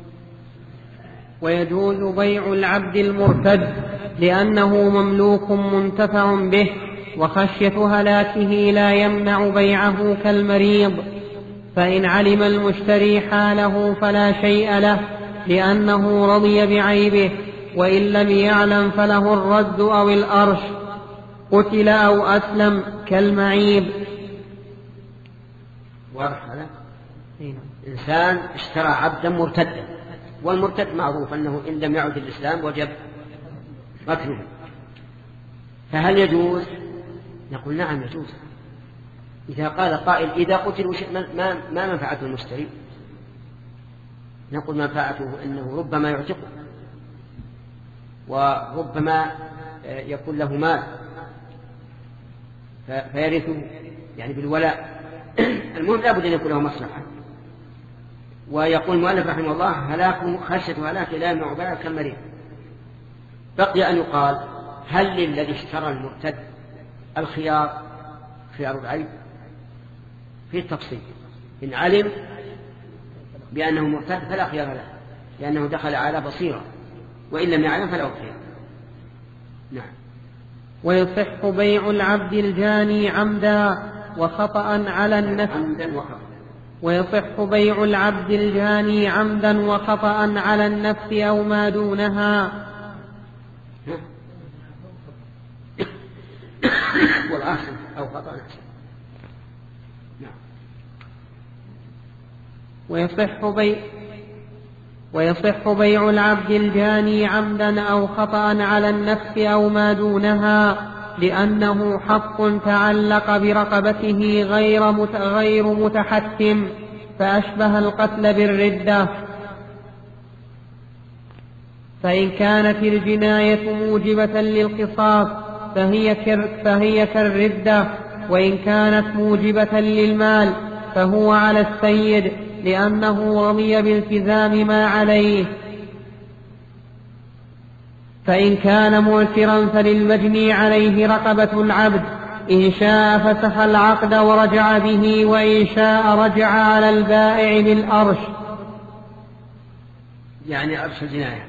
ويجوز بيع العبد المرتد لأنه مملوك منتفع به، وخشية هلاكه لا يمنع بيعه كالمريض، فإن علم المشتري حاله فلا شيء له لأنه رضي بعيبه، وإن لم يعلم فله الرد أو الأرش، قتل أو أسلم كالمعيب. واضح هذا؟ إنسان اشترى عبدا مرتدا، والمرتد معروف أنه إن لم يعد الإسلام وجب قتله، فهل يجوز؟ نقول نعم يجوز. إذا قال قائل إذا قتل ما, ما منفعته المشتري؟ نقول منفعته أنه ربما يعتقه وربما يكون له مال فيرثه يعني بالولاء. المهم لا بد أن يكون له مصلحة. ويقول المؤلف رحمه الله هلاك خشية هلاك لا يمنع بيعه كالمريض. بقي أن يقال هل للذي اشترى المرتد الخيار خيار العيب؟ في التفصيل، إن علم بأنه مرتد فلا خيار له لأنه دخل على بصيرة، وإن لم يعلم فلا خيار. نعم. ويصح بيع العبد الجاني عمدا وخطأ على النفس عمدا وخطأ. ويصح بيع العبد الجاني عمدا وخطأ على النفس أو ما دونها. والآخر أو خطأ نفسه. نعم. ويصح بيع ويصح بيع العبد الجاني عمدا أو خطأ على النفس أو ما دونها، لأنه حق تعلق برقبته غير غير متحتم، فأشبه القتل بالردة. فإن كانت الجناية موجبة للقصاص فهي فهي كالردة، وإن كانت موجبة للمال فهو على السيد لأنه رضي بالتزام ما عليه. فإن كان معسرا فللمجني عليه رقبة العبد، إن شاء فسخ العقد ورجع به، وإن شاء رجع على البائع بالأرش، يعني أرش الجناية.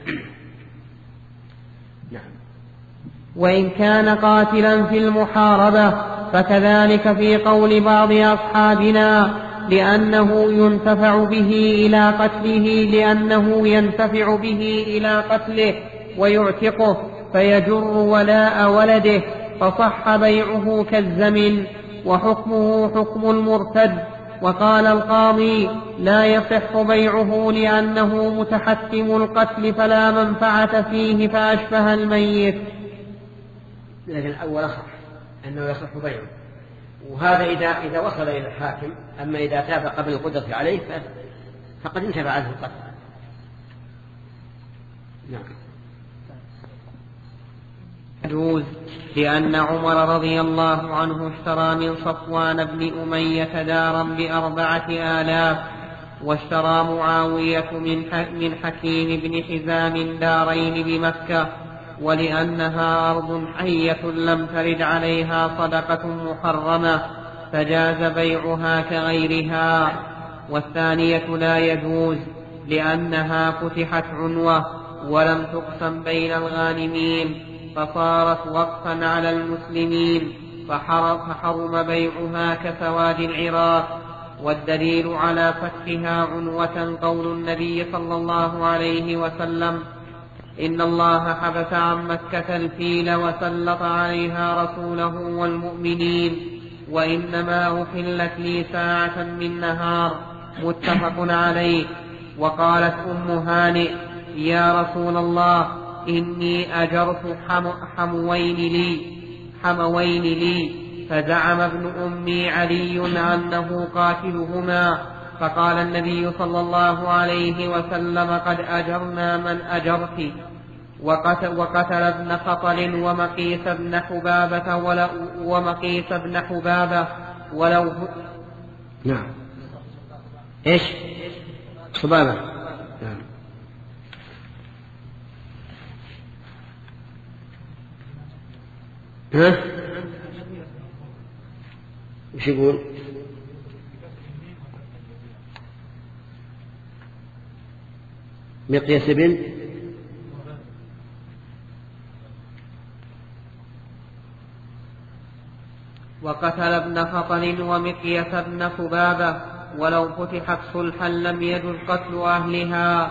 نعم. وإن كان قاتلا في المحاربة فكذلك في قول بعض أصحابنا، لأنه ينتفع به إلى قتله لأنه ينتفع به إلى قتله ويعتقه فيجر ولاء ولده، فصح بيعه كالزمن، وحكمه حكم المرتد. وقال القاضي لا يصح بيعه لأنه متحتم القتل فلا منفعة فيه فأشبه الميت. لكن الأول صح أنه يصح بيعه، وهذا إذا إذا وصل إلى الحاكم. أما إذا تاب قبل القدرة عليه فقد انتفع عنه القتل. نعم. يجوز لأن عمر رضي الله عنه اشترى من صفوان بن أمية دارا بأربعة آلاف، واشترى معاوية من حكيم بن حزام دارين بمكة، ولأنها أرض حية لم ترد عليها صدقة محرمة فجاز بيعها كغيرها. والثانية لا يجوز لأنها فتحت عنوة ولم تقسم بين الغانمين فصارت وقفا على المسلمين فحرم بيعها كسواد العراق. والدليل على فتحها عنوة قول النبي صلى الله عليه وسلم: إن الله حبس عن مكة الفيل وسلط عليها رسوله والمؤمنين، وإنما أحلت لي ساعة من نهار. متفق عليه. وقالت أم هانئ: يا رسول الله، إني أجرت حموين لي حموين لي فزعم ابن أمي علي أنه قاتلهما، فقال النبي صلى الله عليه وسلم: قد أجرنا من أجرت. وقتل, وقتل ابن خطل ومقيس بن حبابة ولو ومقيس بن حبابة ولو نعم. إيش؟ حبابة. نعم. ها؟ وش يقول؟ مقياس بن وقتل ابن خطل ومقياس بن حبابة ولو فتحت صلحا لم يجز قتل أهلها.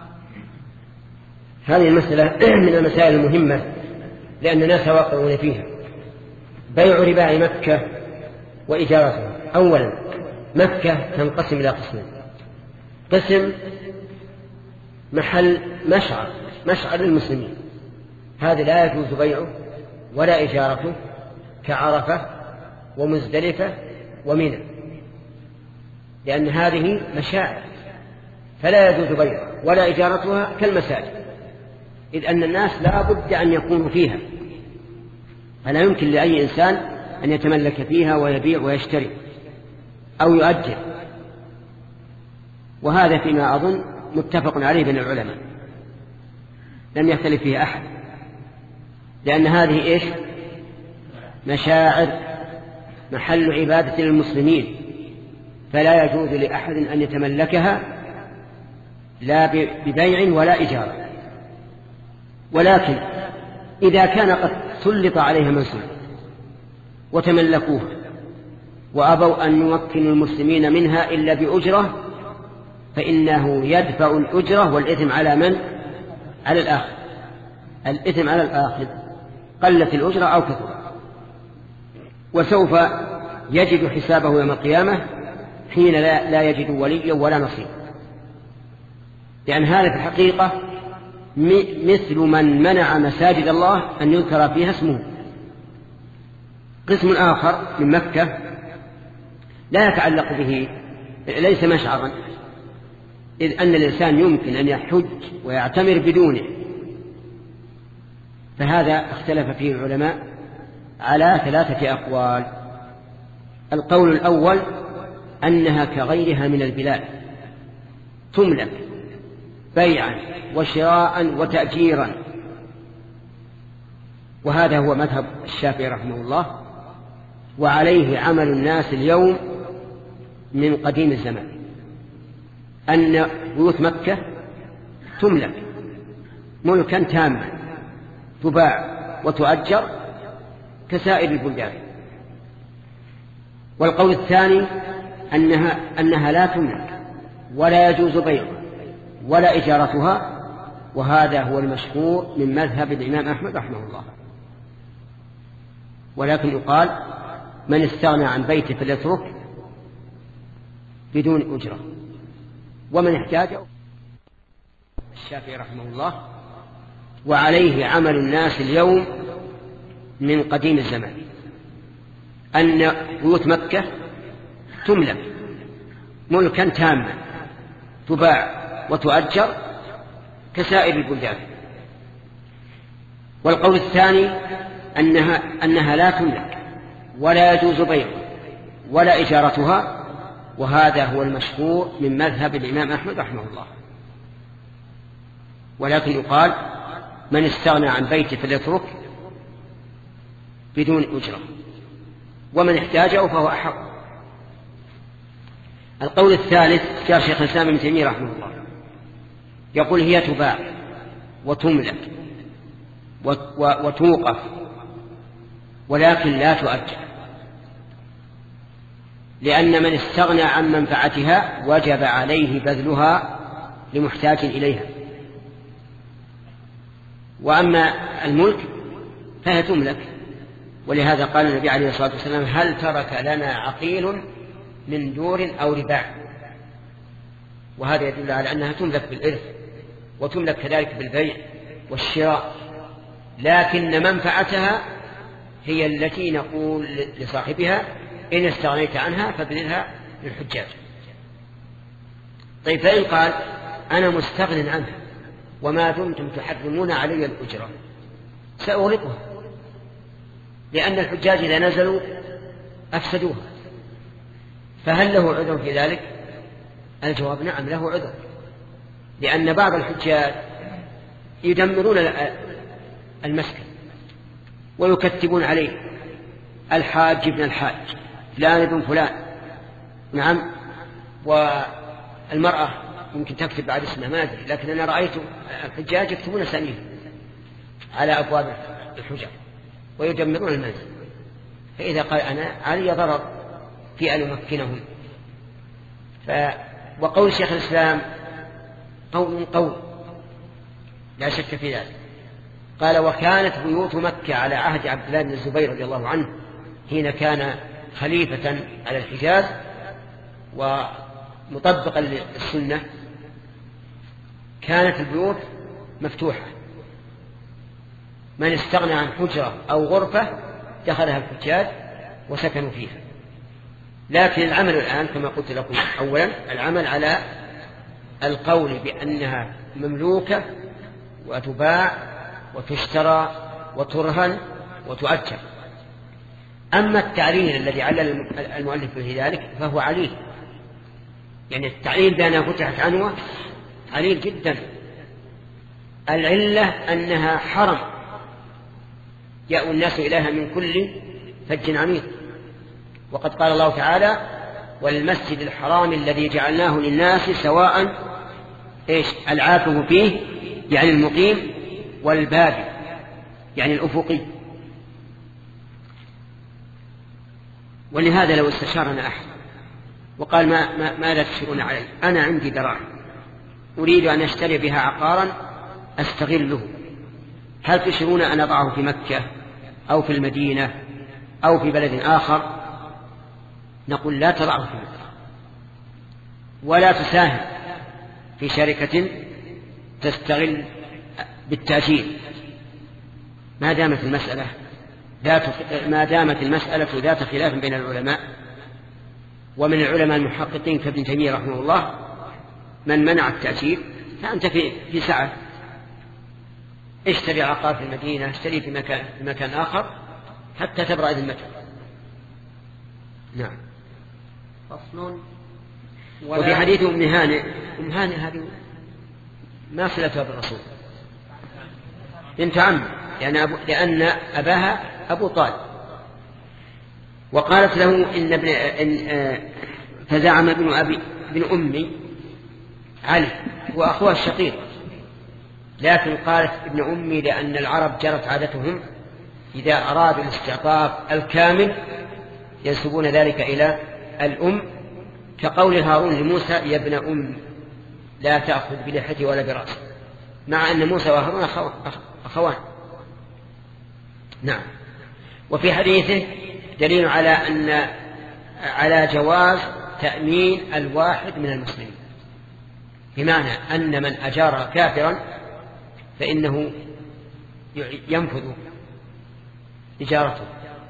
هذه المسألة من المسائل المهمة لأن الناس واقعون فيها. بيع رباع مكة وإجارتها. أولا، مكة تنقسم إلى قسمين: قسم محل مشعر مشعر للمسلمين، هذا لا يجوز بيعه ولا إجارته، كعرفة ومزدلفة ومنى، لأن هذه مشاعر فلا يجوز بيعها ولا إجارتها كالمساجد، إذ أن الناس لا بد أن يكونوا فيها، فلا يمكن لأي إنسان أن يتملك فيها ويبيع ويشتري أو يؤجر. وهذا فيما أظن متفق عليه بين العلماء، لم يختلف فيه أحد، لأن هذه إيش؟ مشاعر محل عبادة للمسلمين، فلا يجوز لأحد أن يتملكها لا ببيع ولا إجارة. ولكن إذا كان قد سلط عليها من سلط وتملكوها وأبوا أن يمكنوا المسلمين منها إلا بأجرة، فإنه يدفع الأجرة والإثم على من؟ على الآخر. الإثم على الآخر، قلت الأجرة أو كثرت، وسوف يجد حسابه يوم القيامة حين لا, لا يجد وليا ولا نصير، لأن هذا في الحقيقة مثل من منع مساجد الله أن يذكر فيها اسمه. قسم آخر من مكة لا يتعلق به، ليس مشعرا، إذ أن الإنسان يمكن أن يحج ويعتمر بدونه، فهذا اختلف فيه العلماء على ثلاثة أقوال. القول الأول أنها كغيرها من البلاد، تملك بيعا وشراء وتأجيرا، وهذا هو مذهب الشافعي رحمه الله، وعليه عمل الناس اليوم من قديم الزمان، أن بيوت مكة تملك ملكا تاما تباع وتؤجر كسائر البلدان. والقول الثاني أنها, أنها لا تملك ولا يجوز بيعها ولا إجارتها، وهذا هو المشهور من مذهب الإمام أحمد رحمه الله. ولكن يقال: من استغنى عن بيته فليترك بدون أجرة، ومن احتاجه. الشافعي رحمه الله: وعليه عمل الناس اليوم من قديم الزمان، أن بيوت مكة تملك ملكا تاما تباع وتؤجر كسائر البلدان. والقول الثاني أنها, أنها لا تملك ولا يجوز بيعها ولا إجارتها، وهذا هو المشهور من مذهب الإمام أحمد رحمه الله. ولكن يقال من استغنى عن بيته فليترك بدون أجرة، ومن احتاجه فهو أحق. القول الثالث اختيار شيخ الإسلام ابن تيمية رحمه الله، يقول هي تباع وتملك وتوقف ولكن لا تؤجر، لأن من استغنى عن منفعتها وجب عليه بذلها لمحتاج إليها. وأما الملك فهي تملك، ولهذا قال النبي عليه الصلاة والسلام هل ترك لنا عقيل من دور أو رباع، وهذا يدل على أنها تملك بالإرث وتملك كذلك بالبيع والشراء، لكن منفعتها هي التي نقول لصاحبها إن استغنيت عنها فابذلها للحجاج. طيب فإن قال أنا مستغن عنها وما دمتم تحرمون علي الأجرة سأغلقها، لأن الحجاج إذا نزلوا أفسدوها، فهل له عذر في ذلك؟ الجواب نعم له عذر، لأن بعض الحجاج يدمرون المسكن ويكتبون عليه الحاج ابن الحاج فلان ابن فلان. نعم، والمرأة يمكن تكتب بعد اسمها ما أدري، لكن أنا رأيت الحجاج يكتبون أساميهم على أبواب الحجر ويدمرون المنزل. فإذا قال أنا علي ضرر في أن أمكنهم. ف... وقول شيخ الإسلام قول قول لا شك في ذلك. قال وكانت بيوت مكة على عهد عبد الله بن الزبير رضي الله عنه حين كان خليفة على الحجاز ومطبقا للسنة، كانت البيوت مفتوحة، من استغنى عن حجرة أو غرفة دخلها الحجاج وسكنوا فيها. لكن العمل الآن كما قلت لكم أولا العمل على القول بأنها مملوكة وتباع وتشترى وترهن وتؤجر. أما التعليل الذي علل المؤلف به ذلك فهو عليل، يعني التعليل بأنها فتحت عنوة عليل جدا. العلة أنها حرم جاءوا الناس إليها من كل فج عميق، وقد قال الله تعالى والمسجد الحرام الذي جعلناه للناس سواء إيش العاكف فيه يعني المقيم والبادي يعني الأفقي. ولهذا لو استشارنا أحد وقال ما, ما, ما لا تشيرون علي، أنا عندي دراهم أريد أن أشتري بها عقارا أستغله، هل تشيرون أن أضعه في مكة أو في المدينة أو في بلد آخر؟ نقول لا تضعه في مكة، ولا تساهم في شركة تستغل بالتأجير ما دامت المسألة ذات ما دامت المسألة ذات خلاف بين العلماء. ومن العلماء المحققين كابن تيمية رحمه الله من منع التأجير، فأنت في في سعة اشتري عقار في المدينة، اشتري في مكان في مكان آخر حتى تبرأ ذمته. نعم. فصل. وفي حديث ابن هانئ، ام هانئ هذه ما صلتها بالرسول، بنت عم يعني أبو لأن أباها أبو طالب. وقالت له إن ابن إن فزعم ابن أبي ابن أمي علي وأخوها الشقيق، لكن قالت ابن أمي لأن العرب جرت عادتهم إذا أرادوا الاستعطاف الكامل ينسبون ذلك إلى الأم، كقول هارون لموسى يا ابن أم لا تأخذ بلحيته ولا برأسه، مع أن موسى وهارون أخوان. نعم. وفي حديثه دليل على أن على جواز تأمين الواحد من المسلمين، بمعنى أن من أجار كافرا فإنه ينفذ إجارته.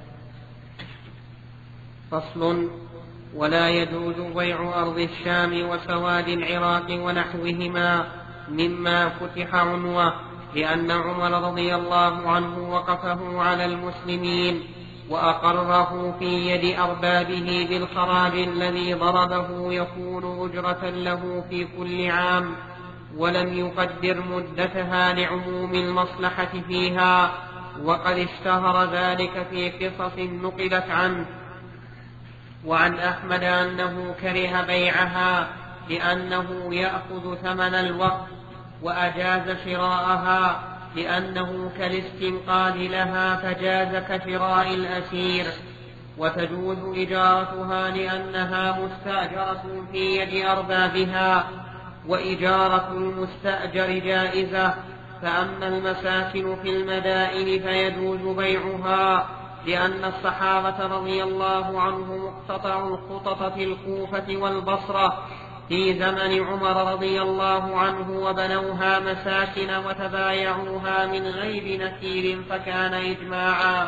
فصل. ولا يجوز بيع أرض الشام وسواد العراق ونحوهما مما فتح عنوة لأن عمر رضي الله عنه وقفه على المسلمين وأقره في يد أربابه بالخراج الذي ضربه يكون أجرة له في كل عام، ولم يقدر مدتها لعموم المصلحة فيها، وقد اشتهر ذلك في قصص نقلت عنه. وعن أحمد أنه كره بيعها لأنه يأخذ ثمن الوقت، وأجاز شراءها لأنه كالاستنقاذ لها فجاز كشراء الأسير. وتجوز إجارتها لأنها مستأجرة في يد أربابها، وإجارة المستأجر جائزة. فأما المساكن في المدائن فيجوز بيعها، لأن الصحابة رضي الله عنهم اقتطعوا الخطط في الكوفة والبصرة في زمن عمر رضي الله عنه وبنوها مساكن وتبايعوها من غير نكير، فكان إجماعا.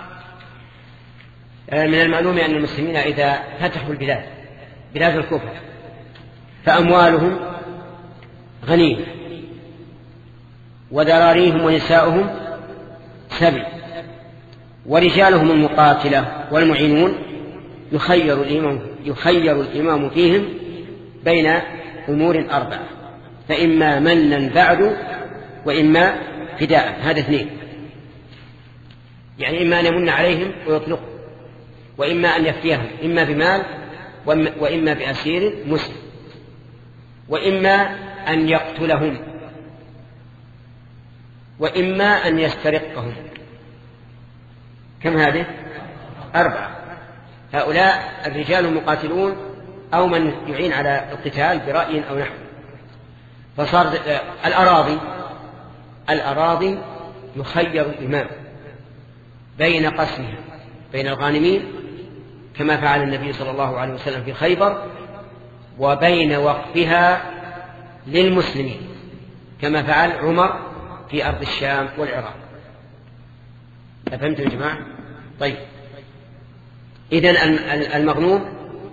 من المعلوم أن المسلمين إذا فتحوا البلاد بلاد الكفر فأموالهم غنيمة، وذراريهم ونساؤهم سبي، ورجالهم المقاتلة والمعينون يخير الإمام, يخير الإمام فيهم بين أمور أربعة، فإما منا بعد وإما فداء، هذا اثنين، يعني إما أن يمن عليهم ويطلقوا، وإما أن يفديهم إما بمال وإما بأسير مسلم، وإما أن يقتلهم، وإما أن يسترقهم. كم هذه؟ أربعة. هؤلاء الرجال المقاتلون أو من يعين على القتال برأي أو نحو. فصار الأراضي الأراضي يخير الإمام بين قسمها بين الغانمين كما فعل النبي صلى الله عليه وسلم في خيبر، وبين وقفها للمسلمين كما فعل عمر في أرض الشام والعراق. أفهمتم يا جماعة؟ طيب، إذن المغنوم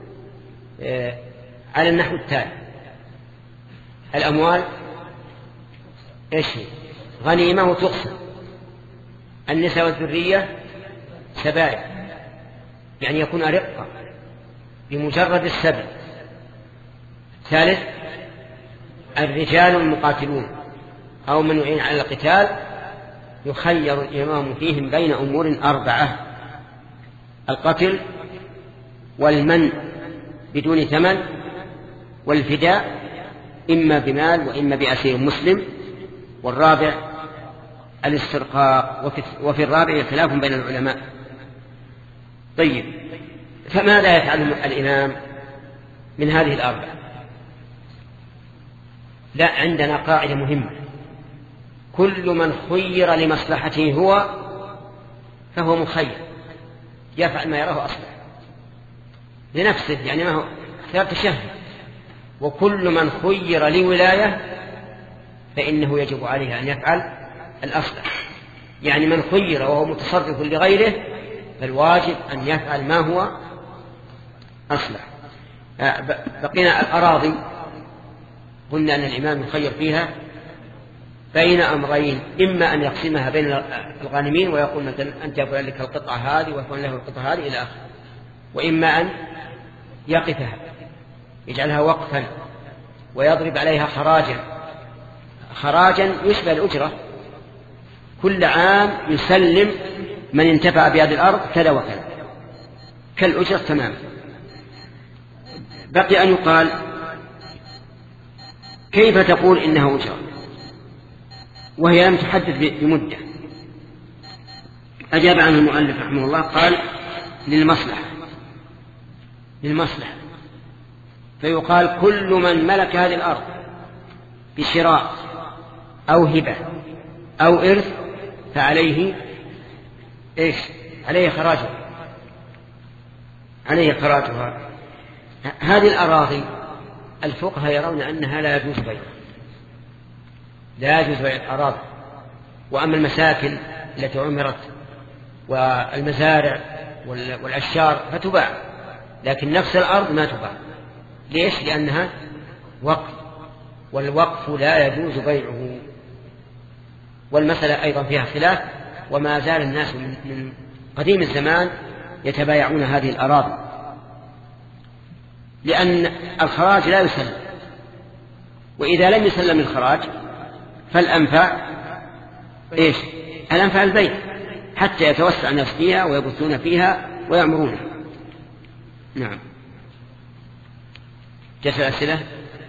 على النحو التالي: الأموال إيش هي؟ غنيمة وتقسم، النساء والذرية سبايا، يعني يكون أرقة بمجرد السبي. ثالث: الرجال المقاتلون أو من يعين على القتال يخير الإمام فيهم بين أمور أربعة: القتل، والمن بدون ثمن، والفداء إما بمال وإما بأسير مسلم، والرابع الاسترقاق. وفي الرابع خلاف بين العلماء. طيب، فماذا يفعل الإمام من هذه الأربعة؟ لا، عندنا قاعدة مهمة: كل من خير لمصلحته هو فهو مخير، يفعل ما يراه أصلح لنفسه، يعني ما هو اختيار تشهد. وكل من خير لولاية فإنه يجب عليه أن يفعل الأصلح، يعني من خير وهو متصرف لغيره فالواجب أن يفعل ما هو أصلح. بقينا الأراضي، قلنا أن الإمام يخير فيها بين أمرين: إما أن يقسمها بين الغانمين ويقول مثلا أنت يكون لك القطعة هذه ويكون له القطعة هذه إلى آخره، وإما أن يقفها يجعلها وقفا ويضرب عليها خراجا خراجا يشبه الأجرة، كل عام يسلم من انتفع بهذه الأرض كذا وكذا كالأجرة تماما. بقي أن يقال: كيف تقول إنها أجرة وهي لم تحدد بمدة؟ أجاب عنه المؤلف رحمه الله، قال: للمصلحة للمصلحة فيقال: كل من ملك هذه الأرض بشراء أو هبة أو إرث فعليه إيش؟ عليه خراجها عليه خراجها هذه الأراضي الفقهاء يرون أنها لا يجوز بيعها، لا يجوز بيع الأراضي. وأما المساكن التي عمرت والمزارع والأشجار فتباع، لكن نفس الأرض ما تباع. ليش؟ لأنها وقف، والوقف لا يجوز بيعه. والمسألة أيضا فيها خلاف، وما زال الناس من قديم الزمان يتبايعون هذه الأراضي، لأن الخراج لا يسلم، وإذا لم يسلم الخراج فالأنفع إيش؟ الأنفع البيع، حتى يتوسع الناس فيها ويبثون فيها ويعمرونها. نعم. جت الأسئلة؟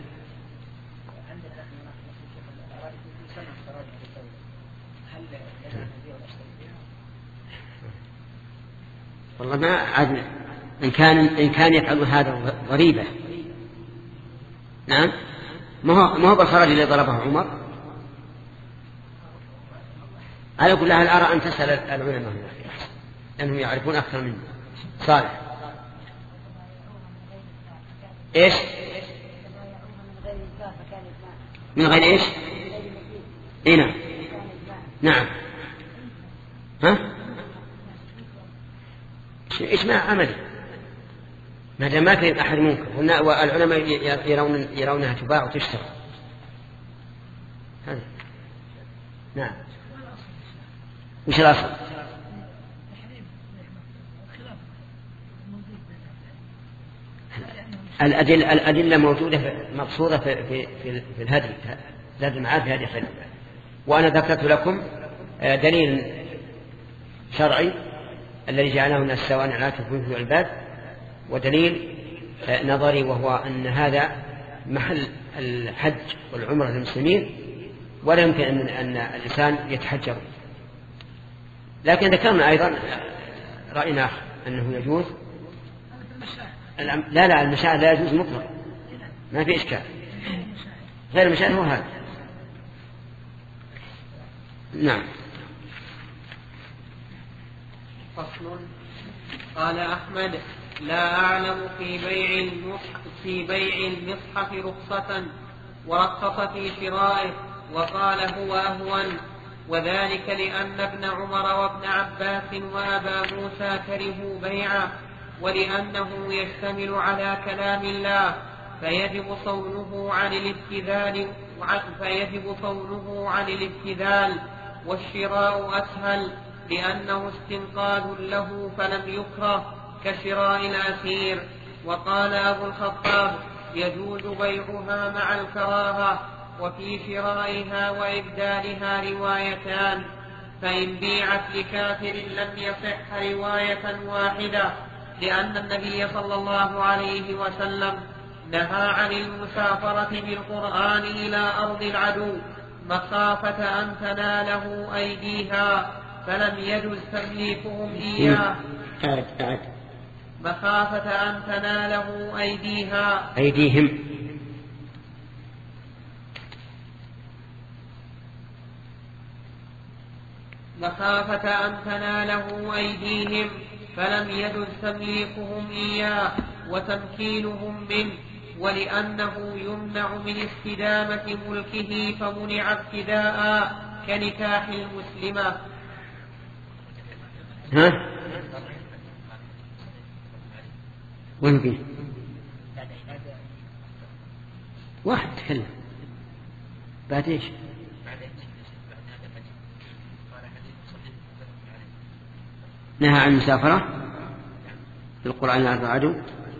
والله ما عدنا إن كان إن كان يفعل هذا ضريبة. نعم. ما هو ما هو بالخراج اللي ضربه عمر. على كل حال أرى أن تسأل العلماء لأنهم يعرفون أكثر منه. صالح. إيش؟ من غير إيش؟ إيه نعم. نعم. ها؟ إجماع عملي ما دام ما كان أحد منكر، والعلماء يرون يرونها تباع وتشترى. هذا. نعم. وش الأصل؟ الأدلة الأدلة موجودة مقصودة في في في, في الهدي زاد المعاد في هذه الحديث، وأنا ذكرت لكم دليل شرعي الذي جعله الناس سواء على كفوف العباد، ودليل نظري وهو أن هذا محل الحج والعمرة للمسلمين ولا يمكن أن أن الإنسان يتحجر. لكن ذكرنا أيضا رأينا آخر أنه يجوز. لا لا المشاعر لا يجوز مطلق، ما في إشكال. غير المشاعر هو هذا. نعم. فصل. قال أحمد: لا أعلم في بيع المصحف في بيع المصحف رخصة، ورخص في شرائه وقال هو أهون، وذلك لأن ابن عمر وابن عباس وأبا موسى كرهوا بيعه، ولأنه يشتمل على كلام الله فيجب صونه عن الابتذال فيجب صونه عن الابتذال والشراء أسهل لأنه استنقاذ له فلم يكره كشراء الأسير. وقال أبو الخطاب: يجوز بيعها مع الكراهة، وفي شرائها وإبدالها روايتان، فإن بيعت لكافر لم يصح رواية واحدة، لأن النبي صلى الله عليه وسلم نهى عن المسافرة بالقرآن إلى أرض العدو مخافة أن تناله أيديها فلم يجز تمليكهم إياه مخافة أن تناله أيديها أيديهم مخافة أن تناله أيديهم فلم يجز تمليكهم إياه وتمكينهم منه، ولأنه يمنع من استدامة ملكه فمنع ابتداء كنكاح المسلمة. ها؟ وين فيه؟ واحد تكلم بعد ايش؟ نهى عن المسافرة في القرآن على العدو.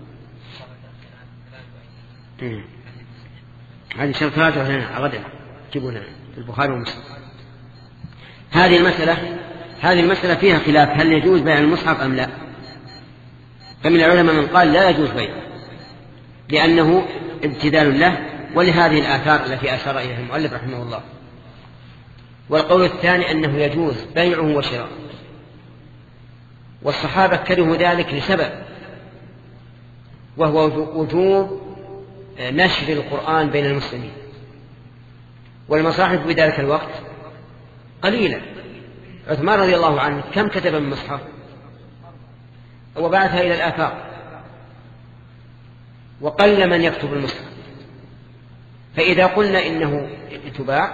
هذه شرط راجع لنا غدا جيبوا لنا في البخاري ومسلم. هذه المسألة هذه المسألة فيها خلاف هل يجوز بيع المصحف أم لا. فمن العلماء من قال لا يجوز بيعه لأنه ابتذال له ولهذه الآثار التي أشار إليها المؤلف رحمه الله. والقول الثاني أنه يجوز بيعه وشراءه، والصحابة كرهوا ذلك لسبب، وهو وجوب نشر القرآن بين المسلمين، والمصاحف في ذلك الوقت قليلة. عثمان رضي الله عنه كم كتب من مصحف وبعثها إلى الآفاق، وقل من يكتب المصحف. فإذا قلنا إنه تباع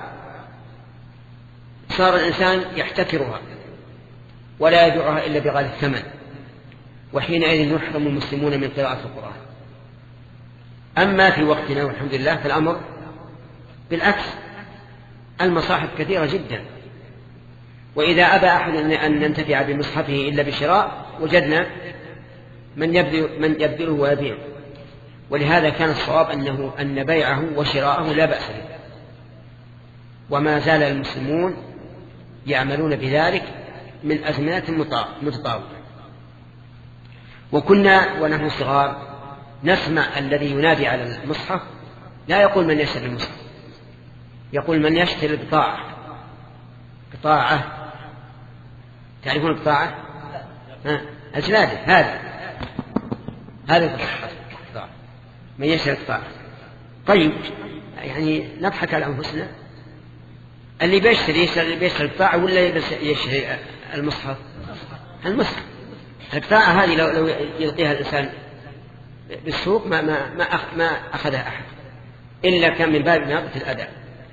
صار الإنسان يحتكرها ولا يبيعها إلا بغالي الثمن، وحينئذ يحرم المسلمون من قراءة القرآن. أما في وقتنا والحمد لله فالأمر بالعكس، المصاحف كثيرة جدا وإذا أبى أحد أن ننتفع بمصحفه إلا بشراء وجدنا من يبذل من يبذله ويبيع. ولهذا كان الصواب أنه أن بيعه وشراءه لا بأس به، وما زال المسلمون يعملون بذلك من أزمنة متطاولة. وكنا ونحن صغار نسمع الذي ينادي على المصحف لا يقول من يشتري المصحف، يقول من يشتري البضاعة. بضاعة، تعرفون البضاعة؟ الجلادة، هذا هذا البضاعة، من يشتري البضاعة. طيب يعني نضحك على أنفسنا، اللي بيشتري يشتري بيشتري البضاعة ولا يشتري المصحف؟ المصحف. البضاعة هذه لو لو يلقيها الإنسان بالسوق ما ما ما, أخ ما أخذها أحد إلا كان من باب ناقة الأداء.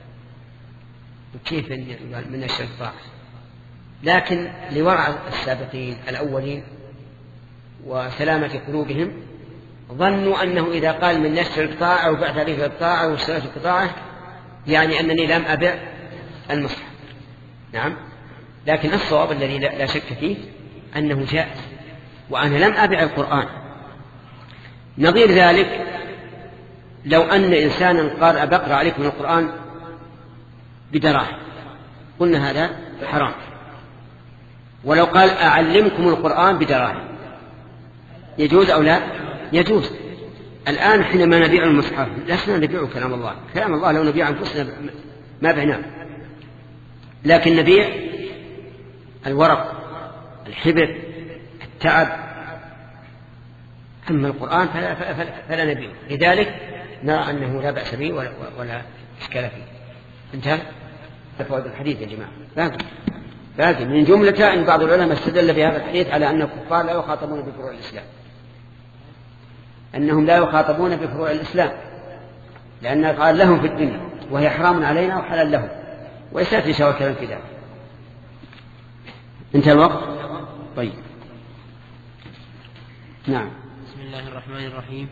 وكيف من يشتري البضاعة؟ لكن لورع السابقين الأولين وسلامة قلوبهم ظنوا أنه إذا قال من نشتري البضاعة وبعت عليه البضاعة واشتريت البضاعة يعني أنني لم أبع المصحف. نعم، لكن الصواب الذي لا شك فيه أنه جائز، وأنا لم أبع القرآن. نظير ذلك لو أن إنسانا قال أبقرأ عليكم من القرآن بدراهم، قلنا هذا حرام. ولو قال أعلمكم القرآن بدراهم يجوز أو لا؟ يجوز. الآن حينما نبيع المصحف لسنا نبيع كلام الله، كلام الله لو نبيع أنفسنا ما بعناه، لكن نبيع الورق، الحبر، التعب. أما القرآن فلا, فلا, فلا نبيع. لذلك نرى أنه لا بأس به ولا, ولا إشكال فيه. انتهى فوائد الحديث يا جماعة. باقي باقي من جملة أن بعض العلماء استدل بهذا الحديث على أن الكفار لا يخاطبون بفروع الإسلام، أنهم لا يخاطبون بفروع الإسلام لأن قال لهم في الدنيا وهي حرام علينا وحلال لهم، ويسأتي شوى كلام في ذلك. انتهى الوقت. طيب نعم. بسم الله الرحمن الرحيم.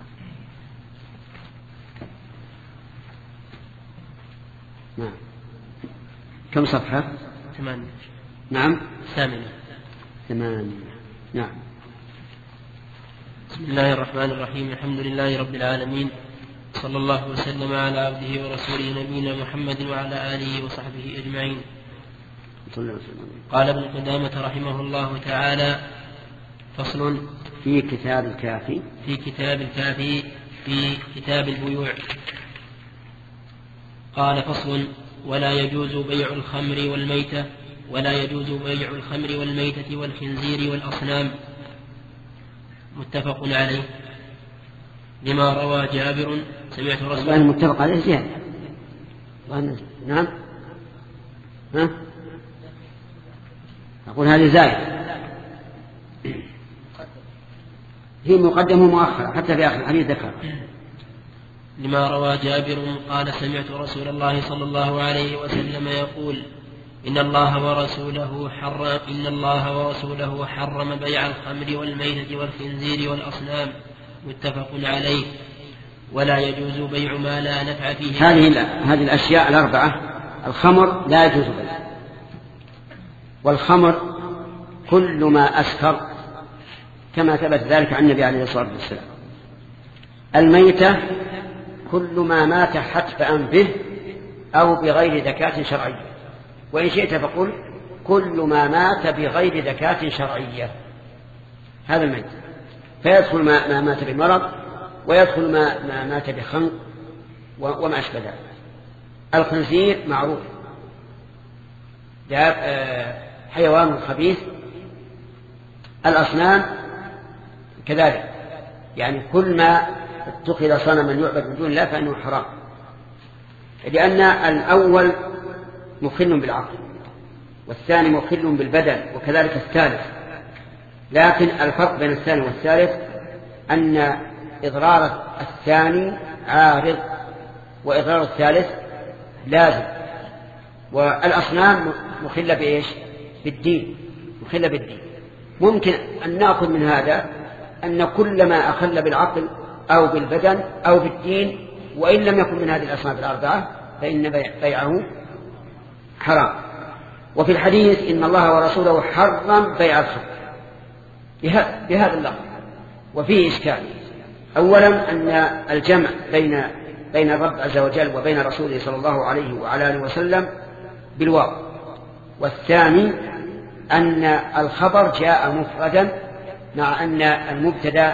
نعم. كم صفحة؟ ثمانية. نعم. ثامنة. ثمانية. نعم. بسم الله الرحمن الرحيم. الحمد لله رب العالمين، صلى الله وسلم على عبده ورسوله نبينا محمد وعلى آله وصحبه أجمعين. قال ابن قدامة رحمه الله تعالى: فصل في كتاب الكافي في كتاب الكافي في كتاب البيوع. قال: فصل: ولا يجوز بيع الخمر والميتة ولا يجوز بيع الخمر والميتة والخنزير والأصنام. متفق عليه، لما روى جابر سمعت رسول الله. متفق عليه زيادة. نعم. ها؟ أقول هذه زائدة، هي مقدمة ومؤخرة حتى في آخر الحديث ذكر. لما روى جابر قال: سمعت رسول الله صلى الله عليه وسلم يقول: إن الله ورسوله حرم إن الله ورسوله حرم بيع الخمر والميتة والخنزير والأصنام. متفق عليه. ولا يجوز بيع ما لا نفع فيه. هذه هذه الأشياء الأربعة: الخمر لا يجوز بيعه، والخمر كل ما أسكر كما ثبت ذلك عن النبي عليه الصلاة والسلام. الميتة كل ما مات حتف أنفه أو بغير زكاة شرعية، وإن شئت فقل كل ما مات بغير زكاة شرعية، هذا الميت. فيدخل ما, ما مات بمرض، ويدخل ما, ما مات بخنق وما أشبه ذلك. الخنزير معروف حيوان خبيث. الأصنام كذلك، يعني كل ما اتخذ صنما يعبد من دون الله فإنه حرام، لأن الأول مخل بالعقل والثاني مخل بالبدن وكذلك الثالث. لكن الفرق بين الثاني والثالث أن إضرار الثاني عارض وإضرار الثالث لازم. والأصنام مخلة بإيش؟ بالدين، مخلة بالدين. ممكن أن نأخذ من هذا أن كل ما أخل بالعقل أو بالبدن أو بالدين وإن لم يكن من هذه الأصناف الأربعة فإن بيعه حرام. وفي الحديث إن الله ورسوله حرم بيع الخمر بهذا اللفظ. وفيه إشكال. أولا أن الجمع بين بين الرب عز وجل وبين رسوله صلى الله عليه وعلى آله وسلم بالواو. والثاني أن الخبر جاء مفردا مع أن المبتدا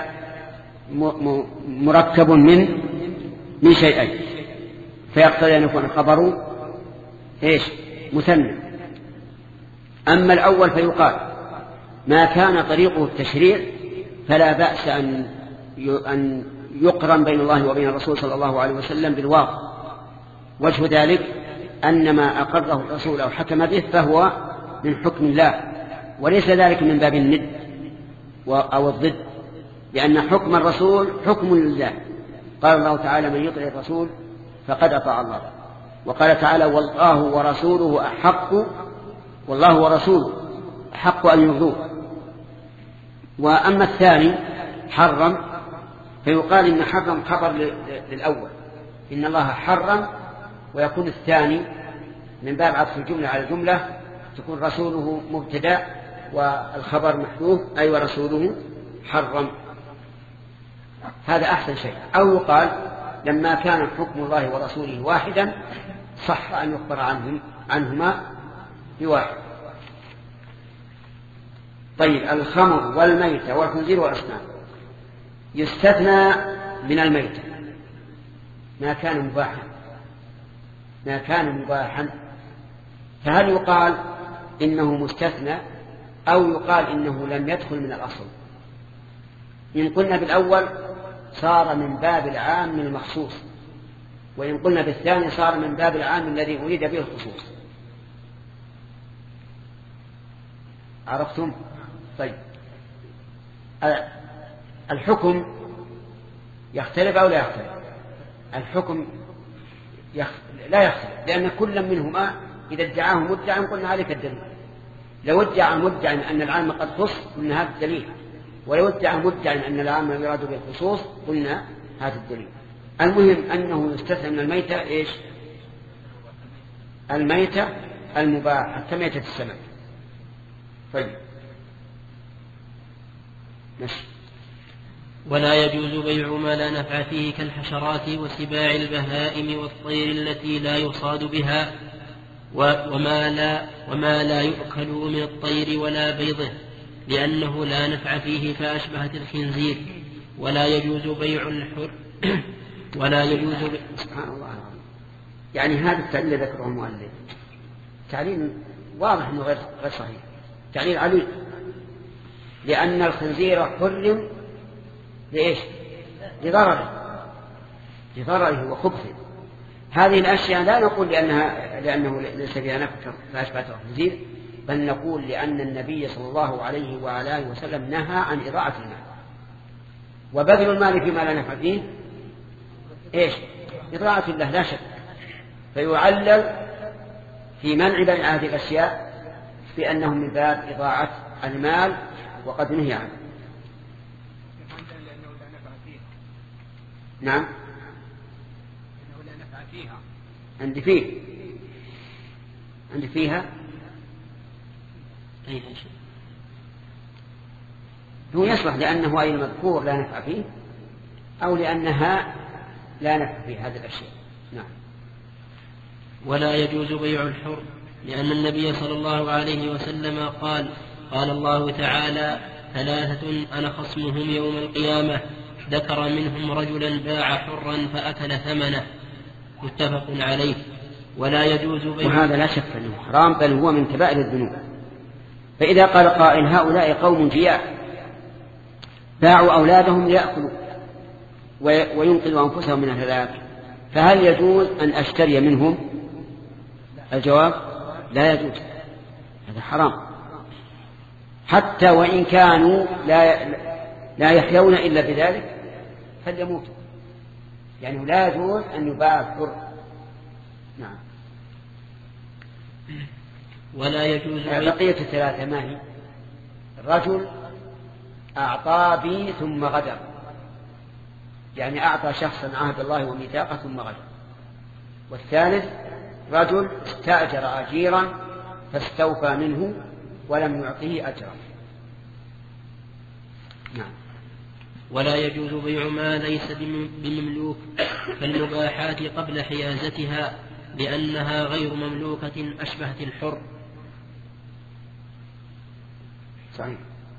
مركب من من شيئين، فيقتضي أن يكون الخبر إيش؟ مثنى. أما الأول فيقال ما كان طريقه التشريع فلا بأس أن أن يقرن بين الله وبين الرسول صلى الله عليه وسلم بالواو. وجه ذلك أن ما أقره الرسول أو حكم به فهو من حكم الله، وليس ذلك من باب الند أو الضد، لأن حكم الرسول حكم لله. قال الله تعالى من يطع الرسول فقد أطاع الله، وقال تعالى والله ورسوله أحق والله ورسوله أحق أن يرضوه. وأما الثاني حرم فيقال إن حرم خبر للأول، إن الله حرم، ويكون الثاني من باب عطف الجملة على الجملة، تكون رسوله مبتدأ والخبر محذوف أي ورسوله حرم. هذا أحسن شيء. أو يقال لما كان حكم الله ورسوله واحدا صح أن يخبر عنهم عنهما بواحد. طيب الخمر والميتة والخنزير والأصنام يستثنى من الميتة ما كان مباحا ما كان مباحا فهل يقال إنه مستثنى أو يقال إنه لم يدخل من الأصل؟ إن قلنا بالأول صار من باب العام من المخصوص، وإن قلنا بالثاني صار من باب العام الذي أريد به الخصوص. عرفتم؟ طيب الحكم يختلف أو لا يختلف؟ الحكم يخ... لا يختلف، لأن كل منهما إذا ادعاه مدعى قلنا عليك الدليل. لو ادعى مدعى أن العام قد خص قلنا هذا الدليل، ولو ادعى مدعى أن العام يراد بالخصوص قلنا هذا الدليل. المهم أنه يستثنى من الميتة إيش؟ الميتة المباحة كميتة السمك. طيب ماشي. ولا يجوز بيع ما لا نفع فيه كالحشرات وسباع البهائم والطير التي لا يصاد بها وما لا, وما لا يؤكل من الطير ولا بيضه، لأنه لا نفع فيه فأشبهت الخنزير. ولا يجوز بيع الحر ولا يجوز ب... سبحان الله. يعني هذا التعليل الذي ذكره المؤلف تعليل واضح انه غير غير صحيح، تعليل عليل، لأن الخنزير حرم لإيش؟ لضرره لضرره وخبثه. هذه الأشياء لا نقول لأنها لأنه ليس فيها نفع فأشبهت الخنزير، بل نقول لأن النبي صلى الله عليه وعلى آله وسلم نهى عن إضاعة المال، وبذل المال فيما لا نفع فيه إيش؟ إضاعة الله لا شك. فيعلل في منع بيع هذه الأشياء بأنه من باب إضاعة المال وقد نهي عنه. نعم إنه لا نفع فيها. عندي فيه عندي فيها أي شيء هو يصلح لأنه أي المذكور لا نفع فيه أو لأنها لا نفع في هذه الأشياء. نعم. ولا يجوز بيع الحر، لأن النبي صلى الله عليه وسلم قال قال الله تعالى ثلاثة أنا خصمهم يوم القيامة، ذكر منهم رجلا باع حرا فأكل ثمنه، متفق عليه. ولا يجوز بيع. وهذا لا شك أنه حرام، بل هو من كبائر الذنوب. فإذا قال قائل هؤلاء قوم جياع باعوا أولادهم ليأكلوا وينقذوا أنفسهم من الهلاك، فهل يجوز أن أشتري منهم؟ الجواب لا يجوز، هذا حرام، حتى وإن كانوا لا لا يحيون إلا بذلك فليموتوا، يعني لا يجوز أن يباع الحر. نعم. ولا يجوز بقية الثلاثة ما هي؟ الرجل أعطى بي ثم غدر، يعني أعطى شخصا عهد الله وميثاقه ثم غدر. والثالث رجل استأجر أجيرا فاستوفى منه ولم يعطه أجرا. نعم. ولا يجوز بيع ما ليس بمملوك كالمباحات قبل حيازتها لأنها غير مملوكة أشبهت الحر. صحيح.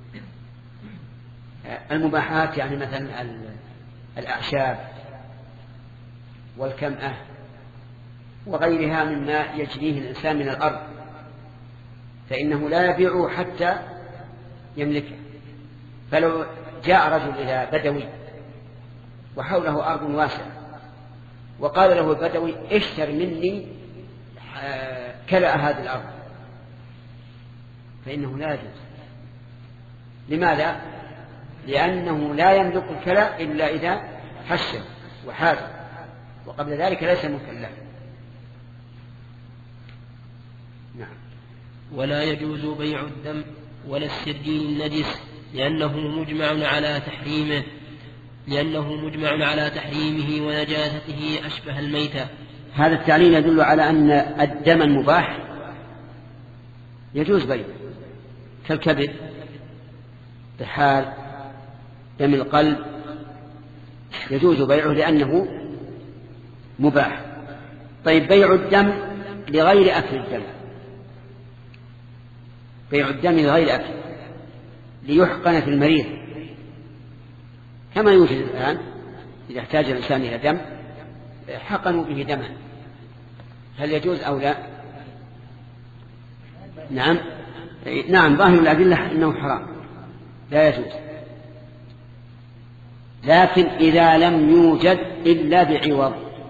المباحات يعني مثلا الأعشاب والكمأة وغيرها مما يجنيه الإنسان من الأرض فإنه لا يبيعه حتى يملكه. فلو جاء رجل إلى بدوي وحوله أرض واسعة وقال له البدوي اشتر مني كلأ هذه الأرض فإنه لا يجوز. لماذا؟ لأنه لا يملك الكلأ إلا إذا حشه وحاجه وقبل ذلك ليس ملكا له. نعم. ولا يجوز بيع الدم ولا السرجين النجس لأنه مجمع على تحريمه لأنه مجمع على تحريمه ونجاسته أشبه الميتة. هذا التعليل يدل على أن الدم المباح يجوز بيعه كالكبد طحال دم القلب يجوز بيعه لأنه مباح. طيب بيع الدم لغير أكل الدم بيع الدم لغير أكل ليحقن في المريض كما يوجد الآن إذا احتاج الإنسان إلى دم حقنوا به دما. هل يجوز أو لا؟ نعم نعم ظاهر الأدلة أنه حرام لا يجوز. لكن إذا لم يوجد إلا بعوض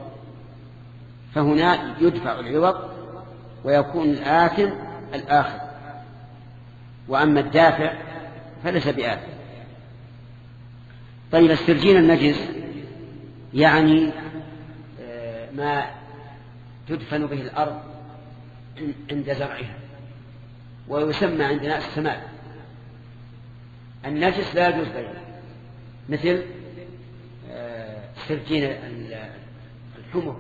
فهنا يدفع العوض ويكون الآثم الآخر وأما الدافع فليس بآثم. طيب السرجين النجس يعني ما تدفن به الأرض عند زرعها ويسمى عندنا السماد. النجس لا يجوز بيعه مثل سرجين الحمر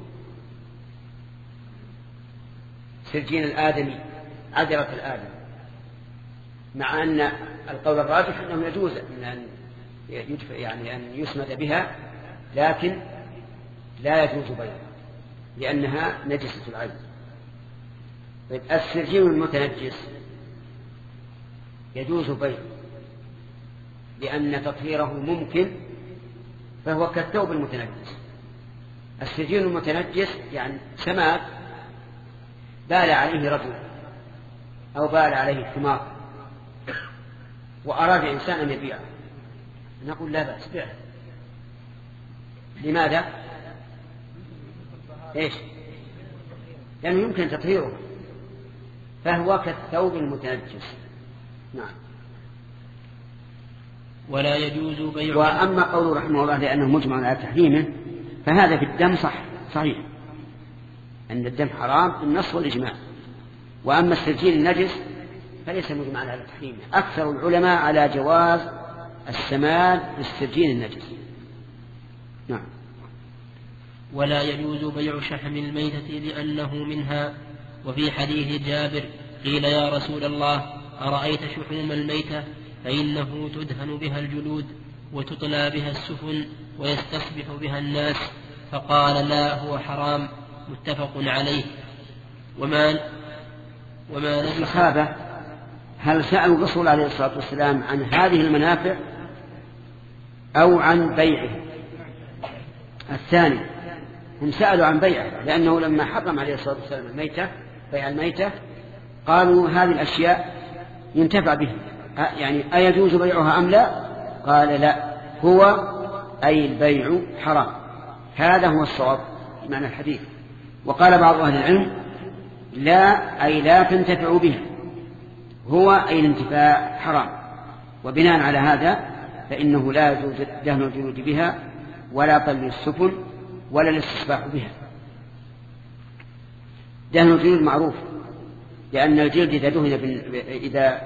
سرجين الآدمي عذرة الآدم مع أن القول الراجح أنه يجوز أن يدفع يعني أن يسمد بها لكن لا يجوز بيعه لأنها نجسة العين. طيب السرجين المتنجس يجوز بيعه لأن تطهيره ممكن فهو كالثوب المتنجس. السرجين المتنجس يعني سماد بال عليه رجل أو بال عليه حمار وأراد إنسان أن يبيعه نقول لا بأس بيعه. لماذا؟ إيش؟ لأنه يمكن تطهيره فهو كالثوب المتنجس. نعم. ولا يجوز بيع. وأما قوله رحمه الله لأنه مجمع على تحريمه فهذا في الدم صح صحيح أن الدم حرام النص والإجماع. وأما السرجين النجس فليس مجمع على تحريمه. أكثر العلماء على جواز السماد بالسرجين النجس. نعم. ولا يجوز بيع شحم الميتة لأنه منها. وفي حديث جابر قيل يا رسول الله أرأيت شحوم الميتة فإنه تدهن بها الجلود وتطلى بها السفن ويستصبح بها الناس فقال لا هو حرام متفق عليه. وما وما الصحابة هل سألوا الرسول عليه الصلاة والسلام عن هذه المنافع أو عن بيعه؟ الثاني هم سألوا عن بيعه لأنه لما حرم عليه الصلاة والسلام الميتة بيع الميتة قالوا هذه الأشياء ينتفع بها يعني أيجوز بيعها أم لا؟ قال لا هو أي البيع حرام. هذا هو الصواب معنى الحديث. وقال بعض أهل العلم لا أي لا تنتفع بها هو أي الانتفاع حرام. وبناء على هذا فإنه لا يجوز دهن الجلود بها ولا طل السفن ولا الاستصباح بها. دهن الجلود معروف لأن الجلد إذا دهن إذا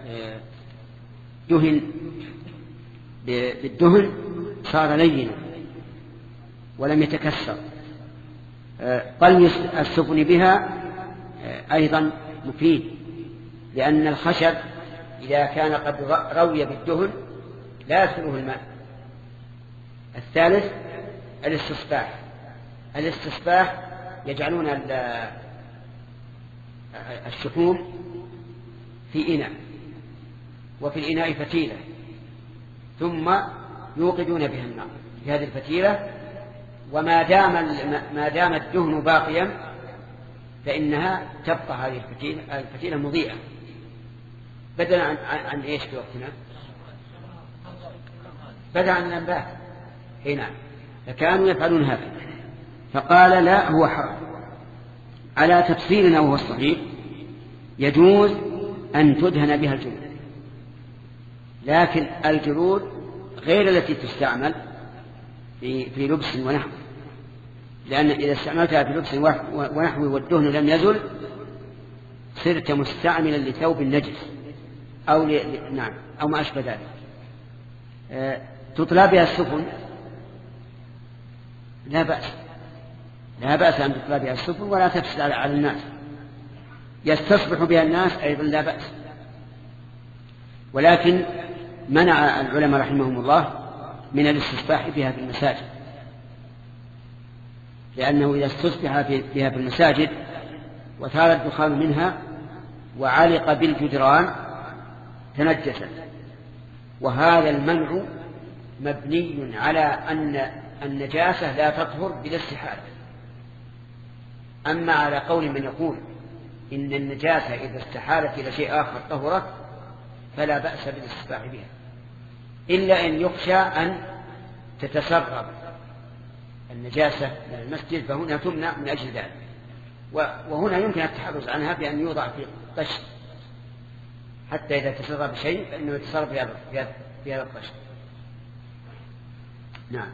دهن بالدهن صار لينا ولم يتكسر. طي السفن بها أيضا مفيد لأن الخشب إذا كان قد روي بالدهن لا يدخله الماء. الثالث الاستصباح. الاستصباح يجعلون الشحوم في إناء، وفي الإناء فتيلة، ثم يوقدون بها النار في هذه الفتيلة، وما دام ما دام الدهن باقيا فإنها تبقى هذه الفتيلة, الفتيلة مضيئة، بدلا عن, عن إيش في وقتنا؟ بدلا عن الأنبات. هنا فكانوا يفعلون هذا، فقال لا هو حرام. على تفصيلنا وهو الصحيح يجوز أن تدهن بها الجلود، لكن الجلود غير التي تستعمل في, في لبس ونحو، لأن إذا استعملتها في لبس ونحو والدهن لم يزل صرت مستعملا لثوب النجس أو ل... نعم أو ما أشبه ذلك. أه... تطلى بها السفن لا بأس، لا بأس أن تطلى بها السفن ولا تفسد على الناس، يستصبح بها الناس أيضا لا بأس. ولكن منع العلماء رحمهم الله من الاستصباح بها في المساجد، لأنه إذا استصبح بها في المساجد وثار الدخان منها وعلق بالجدران تنجست، وهذا المنع مبني على أن النجاسة لا تطهر بلا استحالة. أما على قول من يقول إن النجاسة إذا استحالت إلى شيء آخر طهرت فلا بأس بالاستصباح بها، إلا أن يخشى أن تتسرب النجاسة من المسجد، فهنا تمنع من أجل ذلك. وهنا يمكن التحرز عنها بأن يوضع في قش، حتى إذا تسرب شيء فإنه يتسرب في هذا القش. نعم.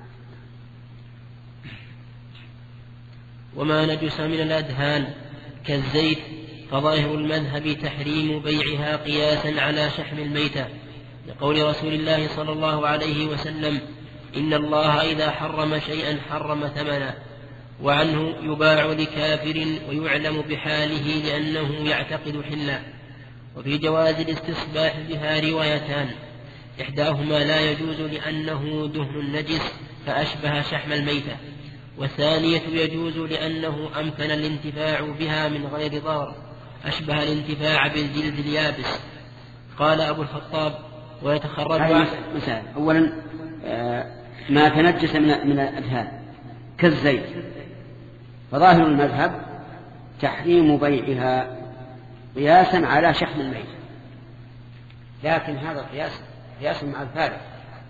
وما نجس من الأدهان كالزيت فظاهر المذهب تحريم بيعها قياسا على شحم الميتة، لقول رسول الله صلى الله عليه وسلم إن الله إذا حرم شيئا حرم ثمنه، وعنه يباع لكافر ويعلم بحاله لأنه يعتقد حلا. وفي جواز الاستصباح بها روايتان، إحداهما لا يجوز لأنه دهن نجس فأشبه شحم الميتة، والثانية يجوز لأنه أمكن الانتفاع بها من غير ضرر، أشبه الانتفاع بالجلد اليابس. قال أبو الخطاب ويتخرج مثلا أولا ما تنجس من الأدهان كالزيت، فظاهر المذهب تحريم بيعها قياسا على شحم الميت، لكن هذا القياس قياس مع الفارق،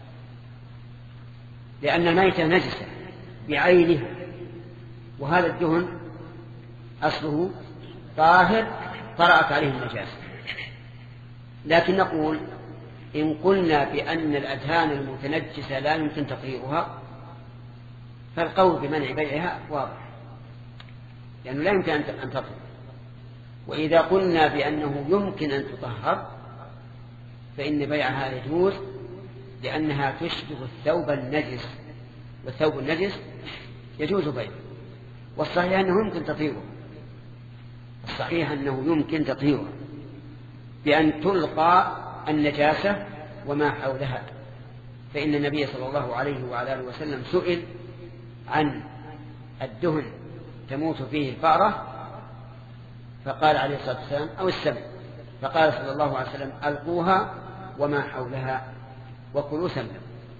لأن الميتة نجسة بعينها، وهذا الدهن أصله طاهر طرأت عليه النجاسة. لكن نقول إن قلنا بأن الأدهان المتنجسة لا يمكن تطهيرها فالقول بمنع بيعها واضح، لأنه لا يمكن أن تطهر. وإذا قلنا بأنه يمكن أن تطهر فإن بيعها يجوز، لأنها تشبه الثوب النجس، والثوب النجس يجوز بيعه. والصحيح أنه يمكن تطهيره، الصحيح أنه يمكن تطهيره بأن تلقى النجاسة وما حولها. فإن النبي صلى الله عليه وعلى آله وسلم سئل عن الدهن تموت فيه الفأرة فقال عليه الصلاة والسلام أو السبع، فقال صلى الله عليه وسلم ألقوها وما حولها وكلوا سمنا.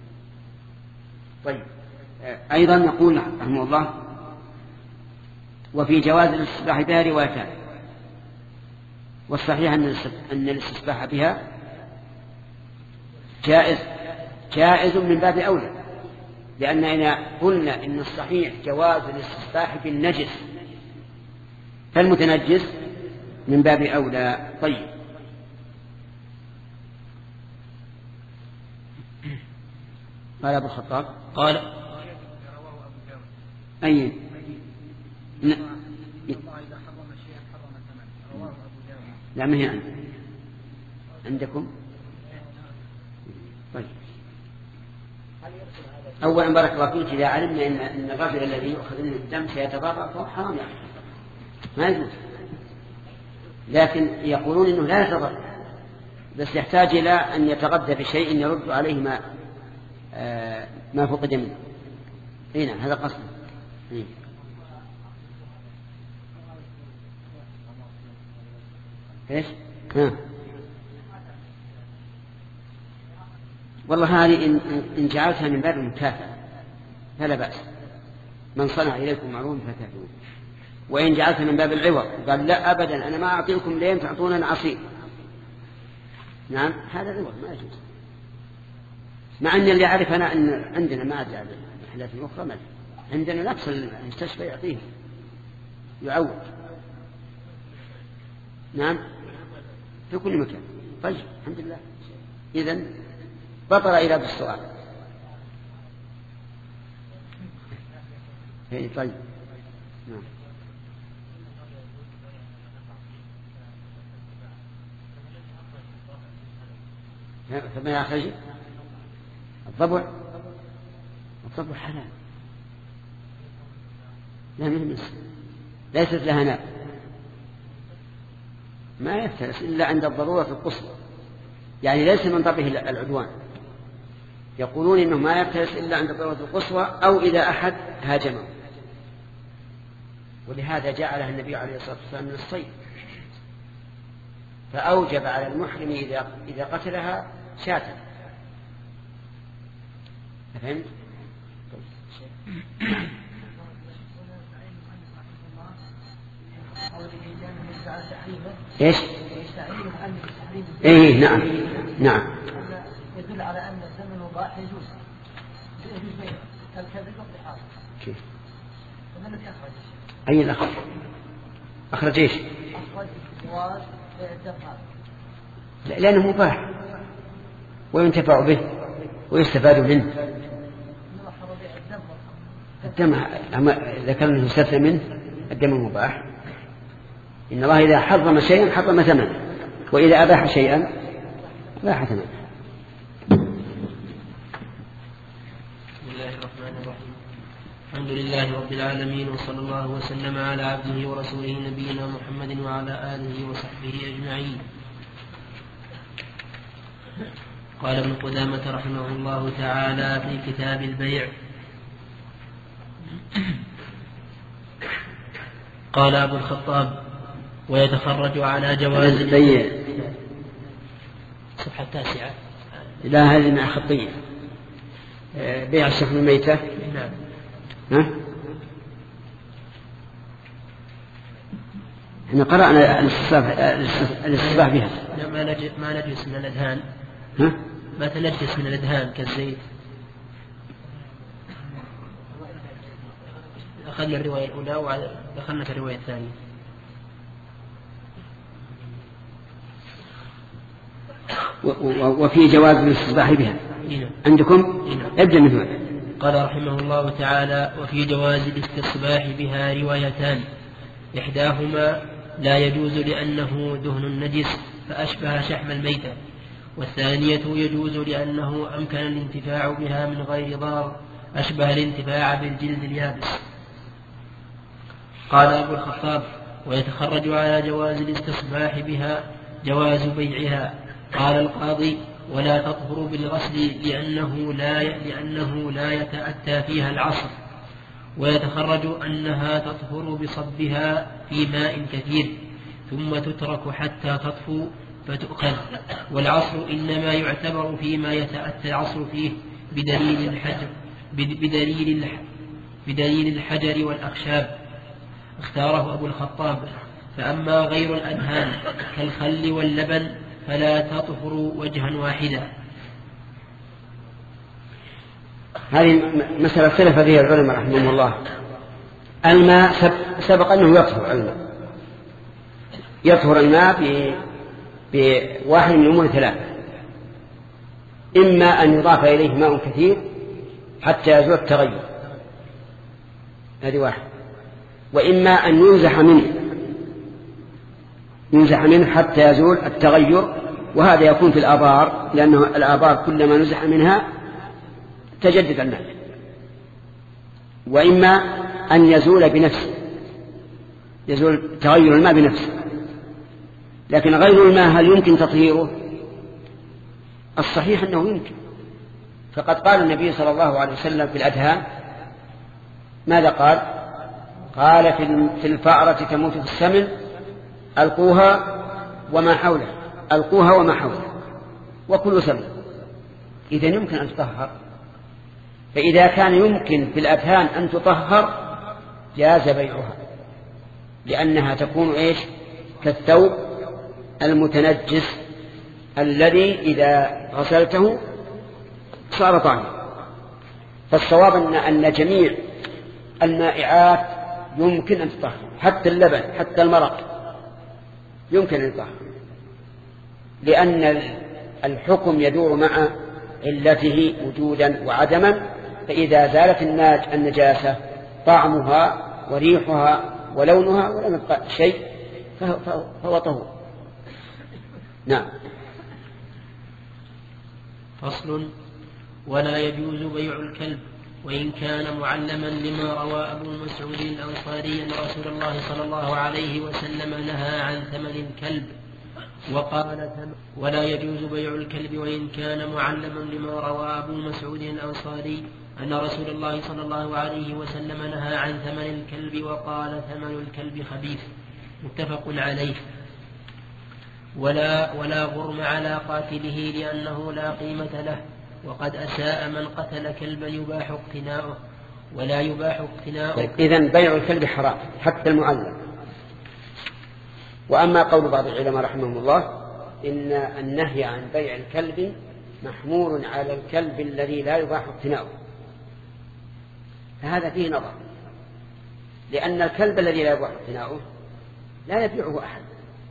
طيب، أيضا يقول رحمه الله وفي جواز الاستصباح بها روايتان، والصحيح أن الاستصباح بها جائز جائز من باب أولى، لأن إذا قلنا إن الصحيح جواز الاستصباح بالنجس فالمتنجس من باب أولى. طيب، قال أبو الخطاب قال أي ن... لا ما هي عندي. عندكم. طيب، أولا بارك الله فيك، إذا علمنا إن, إن الرجل الذي يؤخذ منه الدم سيتضرر فهو حرام يعني ما يجوز، لكن يقولون إنه لا يتغذى، بس يحتاج إلى أن يتغذى بشيء يرد عليه ما آه ما فقد منه. نعم هذا قصد. إيش؟ ها. والله هذه إن جعلتها من باب المكافأة فلا بأس، من صنع إليكم معروف فكافئوه. وإن جعلتها من باب العوض قال لا أبدا أنا ما أعطيكم لين تعطونا عصير، نعم هذا عوض ما يجوز. مع أن اللي أعرف أنا أن عندنا ما أدري على المحلات الأخرى ما عندنا نفس المستشفى يعطيه يعوض، نعم في كل مكان. طيب الحمد لله. إذن بطل إلى بالسؤال. طيب نعم. فما يخرج الضبع؟ الضبع حلال، لا من مس، ليست لها ناب، ما يفترس إلا عند الضرورة القصوى، يعني ليس من ضبعه العدوان. يقولون إنه ما يفترس إلا عند الضرورة القصوى أو إذا أحد هاجمه، ولهذا جعلها النبي عليه الصلاة والسلام من الصيد، فأوجب على المحرم إذا إذا قتلها شاة. فهمت؟ ايش؟ ايه نعم نعم. يدل على ان الدم المباح يجوز يجوز بينه كالكذب والضحاك. كيف؟ ومن الذي اخرج؟ اي الاخرج؟ اخرج ايش؟ اخرج جواز بيع الدم هذا لانه مباح وينتفع به ويستفاد منه. الدم ذكر انه يستثنى منه الدم المباح. إن الله إذا حرم شيئا حرم ثمنه، وإذا أباح شيئا أباح ثمنه. بسم الله الرحمن الرحيم. الحمد لله رب العالمين، وصلى الله وسلم على عبده ورسوله نبينا محمد وعلى آله وصحبه أجمعين. قال ابن قدامة رحمه الله تعالى في كتاب البيع: قال أبو الخطاب: ويتخرج على جواز البيع. الصفحة التاسعة. لا هذه مع خطية. بيع الشحم الميتة. نعم. ها؟ احنا قرأنا الاستصباح بها. ما نجلس من الأدهان. ها؟ ما تنجس من الأدهان كالزيت. أخذنا الرواية الأولى ودخلنا في الرواية الثانية. وفي جواز الاستصباح بها. إيه. عندكم؟ إيه. ابدأ من هنا. قال رحمه الله تعالى: وفي جواز الاستصباح بها روايتان، إحداهما لا يجوز لأنه دهن نجس فأشبه شحم الميتة، والثانية يجوز لأنه أمكن الانتفاع بها من غير ضرر أشبه الانتفاع بالجلد اليابس. قال أبو الخطاب: ويتخرج على جواز الاستصباح بها جواز بيعها. قال القاضي: ولا تطهر بالغسل لأنه لا لأنه لا يتأتى فيها العصر. ويتخرج أنها تطهر بصبها في ماء كثير ثم تترك حتى تطفو فتؤخذ، والعصر إنما يعتبر فيما يتأتى العصر فيه بدليل الحجر بدليل بدليل الحجر والأخشاب. اختاره أبو الخطاب. فأما غير الأدهان كالخل واللبن فلا تطهر وجها واحدا. هذه مسألة اختلف فيها العلماء رحمهم الله. الماء سبق أنه يطهر الماء يطهر الماء بواحد من أمور ثلاثة: إما أن يضاف إليه ماء كثير حتى يزول التغير، هذه واحد، وإما أن ينزح منه ينزح منه حتى يزول التغير، وهذا يكون في الآبار، لأنه الآبار كلما نزح منها تجدد الماء. وإما أن يزول بنفسه، يزول تغير الماء بنفسه، لكن غير الماء هل يمكن تطهيره؟ الصحيح أنه يمكن. فقد قال النبي صلى الله عليه وسلم في الأدهان ماذا قال؟ قال في الفأرة تموت في السمن ألقوها وما حولها، ألقوها وما حولها وكل سمن. إذن يمكن أن تطهر. فإذا كان يمكن في الأدهان أن تطهر جاز بيعها، لأنها تكون إيش؟ كالثوب المتنجس الذي إذا غسلته صار طاهرا. فالصواب أن, أن جميع المائعات يمكن أن تطهر، حتى اللبن حتى المرق يمكن أن يطهر، لأن الحكم يدور مع علته وجودا وعدما. فإذا زالت النجاسة طعمها وريحها ولونها ولم يبقى شيء فهو طهور. نعم. فصل. ولا يجوز بيع الكلب وإن كان معلما، لما روى أبو مسعود الأنصاري أن رسول الله صلى الله عليه وسلم نهى عن ثمن الكلب وقال: ولا يجوز بيع الكلب وإن كان معلما، لما روى أبو مسعود الأنصاري أن رسول الله صلى الله عليه وسلم نهى عن ثمن الكلب وقال: ثمن الكلب خبيث. متفق عليه. ولا, ولا غرم على قاتله لأنه لا قيمة له، وقد أساء من قتل كلبا يباح اقتناؤه ولا يباح اقتناؤه. إذن بيع الكلب حرام حتى المعلم. وأما قول بعض العلماء رحمهم الله إن النهي عن بيع الكلب محمول على الكلب الذي لا يباح اقتناؤه، فهذا فيه نظر، لأن الكلب الذي لا يباح اقتناؤه لا يبيعه أحد،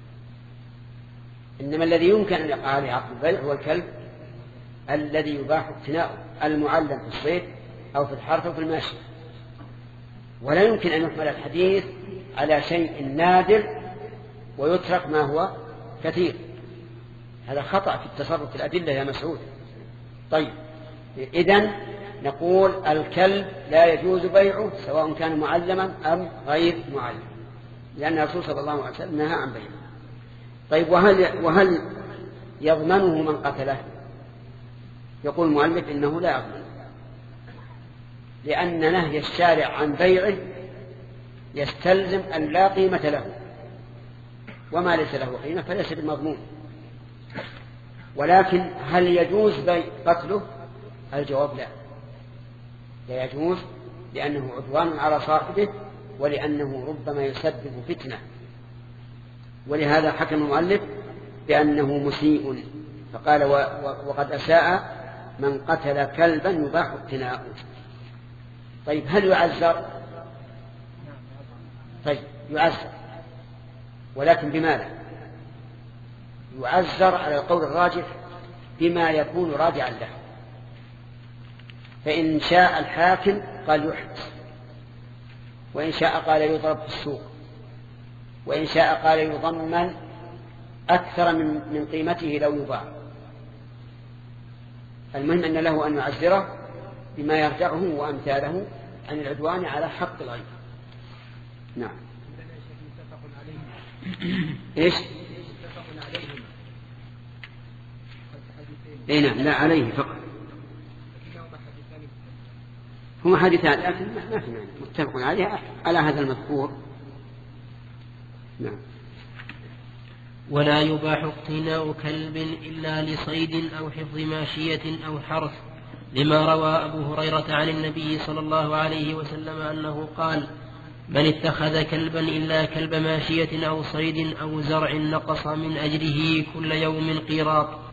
إنما الذي يمكن أن يقع عليه عقد البيع هو الكلب الذي يباح اقتناؤه، المعلم في الصيد أو في الحرث أو في الماشية. ولا يمكن أن يحمل الحديث على شيء نادر ويترك ما هو كثير. هذا خطأ في التصرف في الأدلة يا مسعود. طيب، إذن نقول الكلب لا يجوز بيعه سواء كان معلما أم غير معلم، لأن الرسول صلى الله عليه وسلم نهى عن بيعه. طيب، وهل, وهل يضمنه من قتله؟ يقول المؤلف إنه لا يضمن، لأن نهي الشارع عن بيعه يستلزم أن لا قيمة له، وما ليس له قيمة فليس بالمضمون. ولكن هل يجوز قتله؟ الجواب لا، لا يجوز، لأنه عدوان على صاحبه ولأنه ربما يسبب فتنة. ولهذا حكم المؤلف بأنه مسيء، فقال: وقد أساء من قتل كلبا يباح اقتناؤه. طيب، هل يعذر؟ طيب، يعذر، ولكن بماذا؟ يعذر على القول الراجح بما يكون راجعا له. فإن شاء الحاكم قال يحبس، وإن شاء قال يضرب في السوق، وإن شاء قال يضمن أكثر من, من قيمته لو يباع. المهم أن له أن يعذره بما يرجعه وأمثاله عن العدوان على حق الغير. نعم. إيش؟ إيه نعم، لا عليه فقط. هما حديثان لكن ما في معنى، متفق عليه على هذا المذكور. نعم. ولا يباح اقتناء كلب إلا لصيد أو حفظ ماشية أو حرث، لما روى أبو هريرة عن النبي صلى الله عليه وسلم أنه قال: من اتخذ كلبا إلا كلب ماشية أو صيد أو زرع نقص من أجره كل يوم قيراط.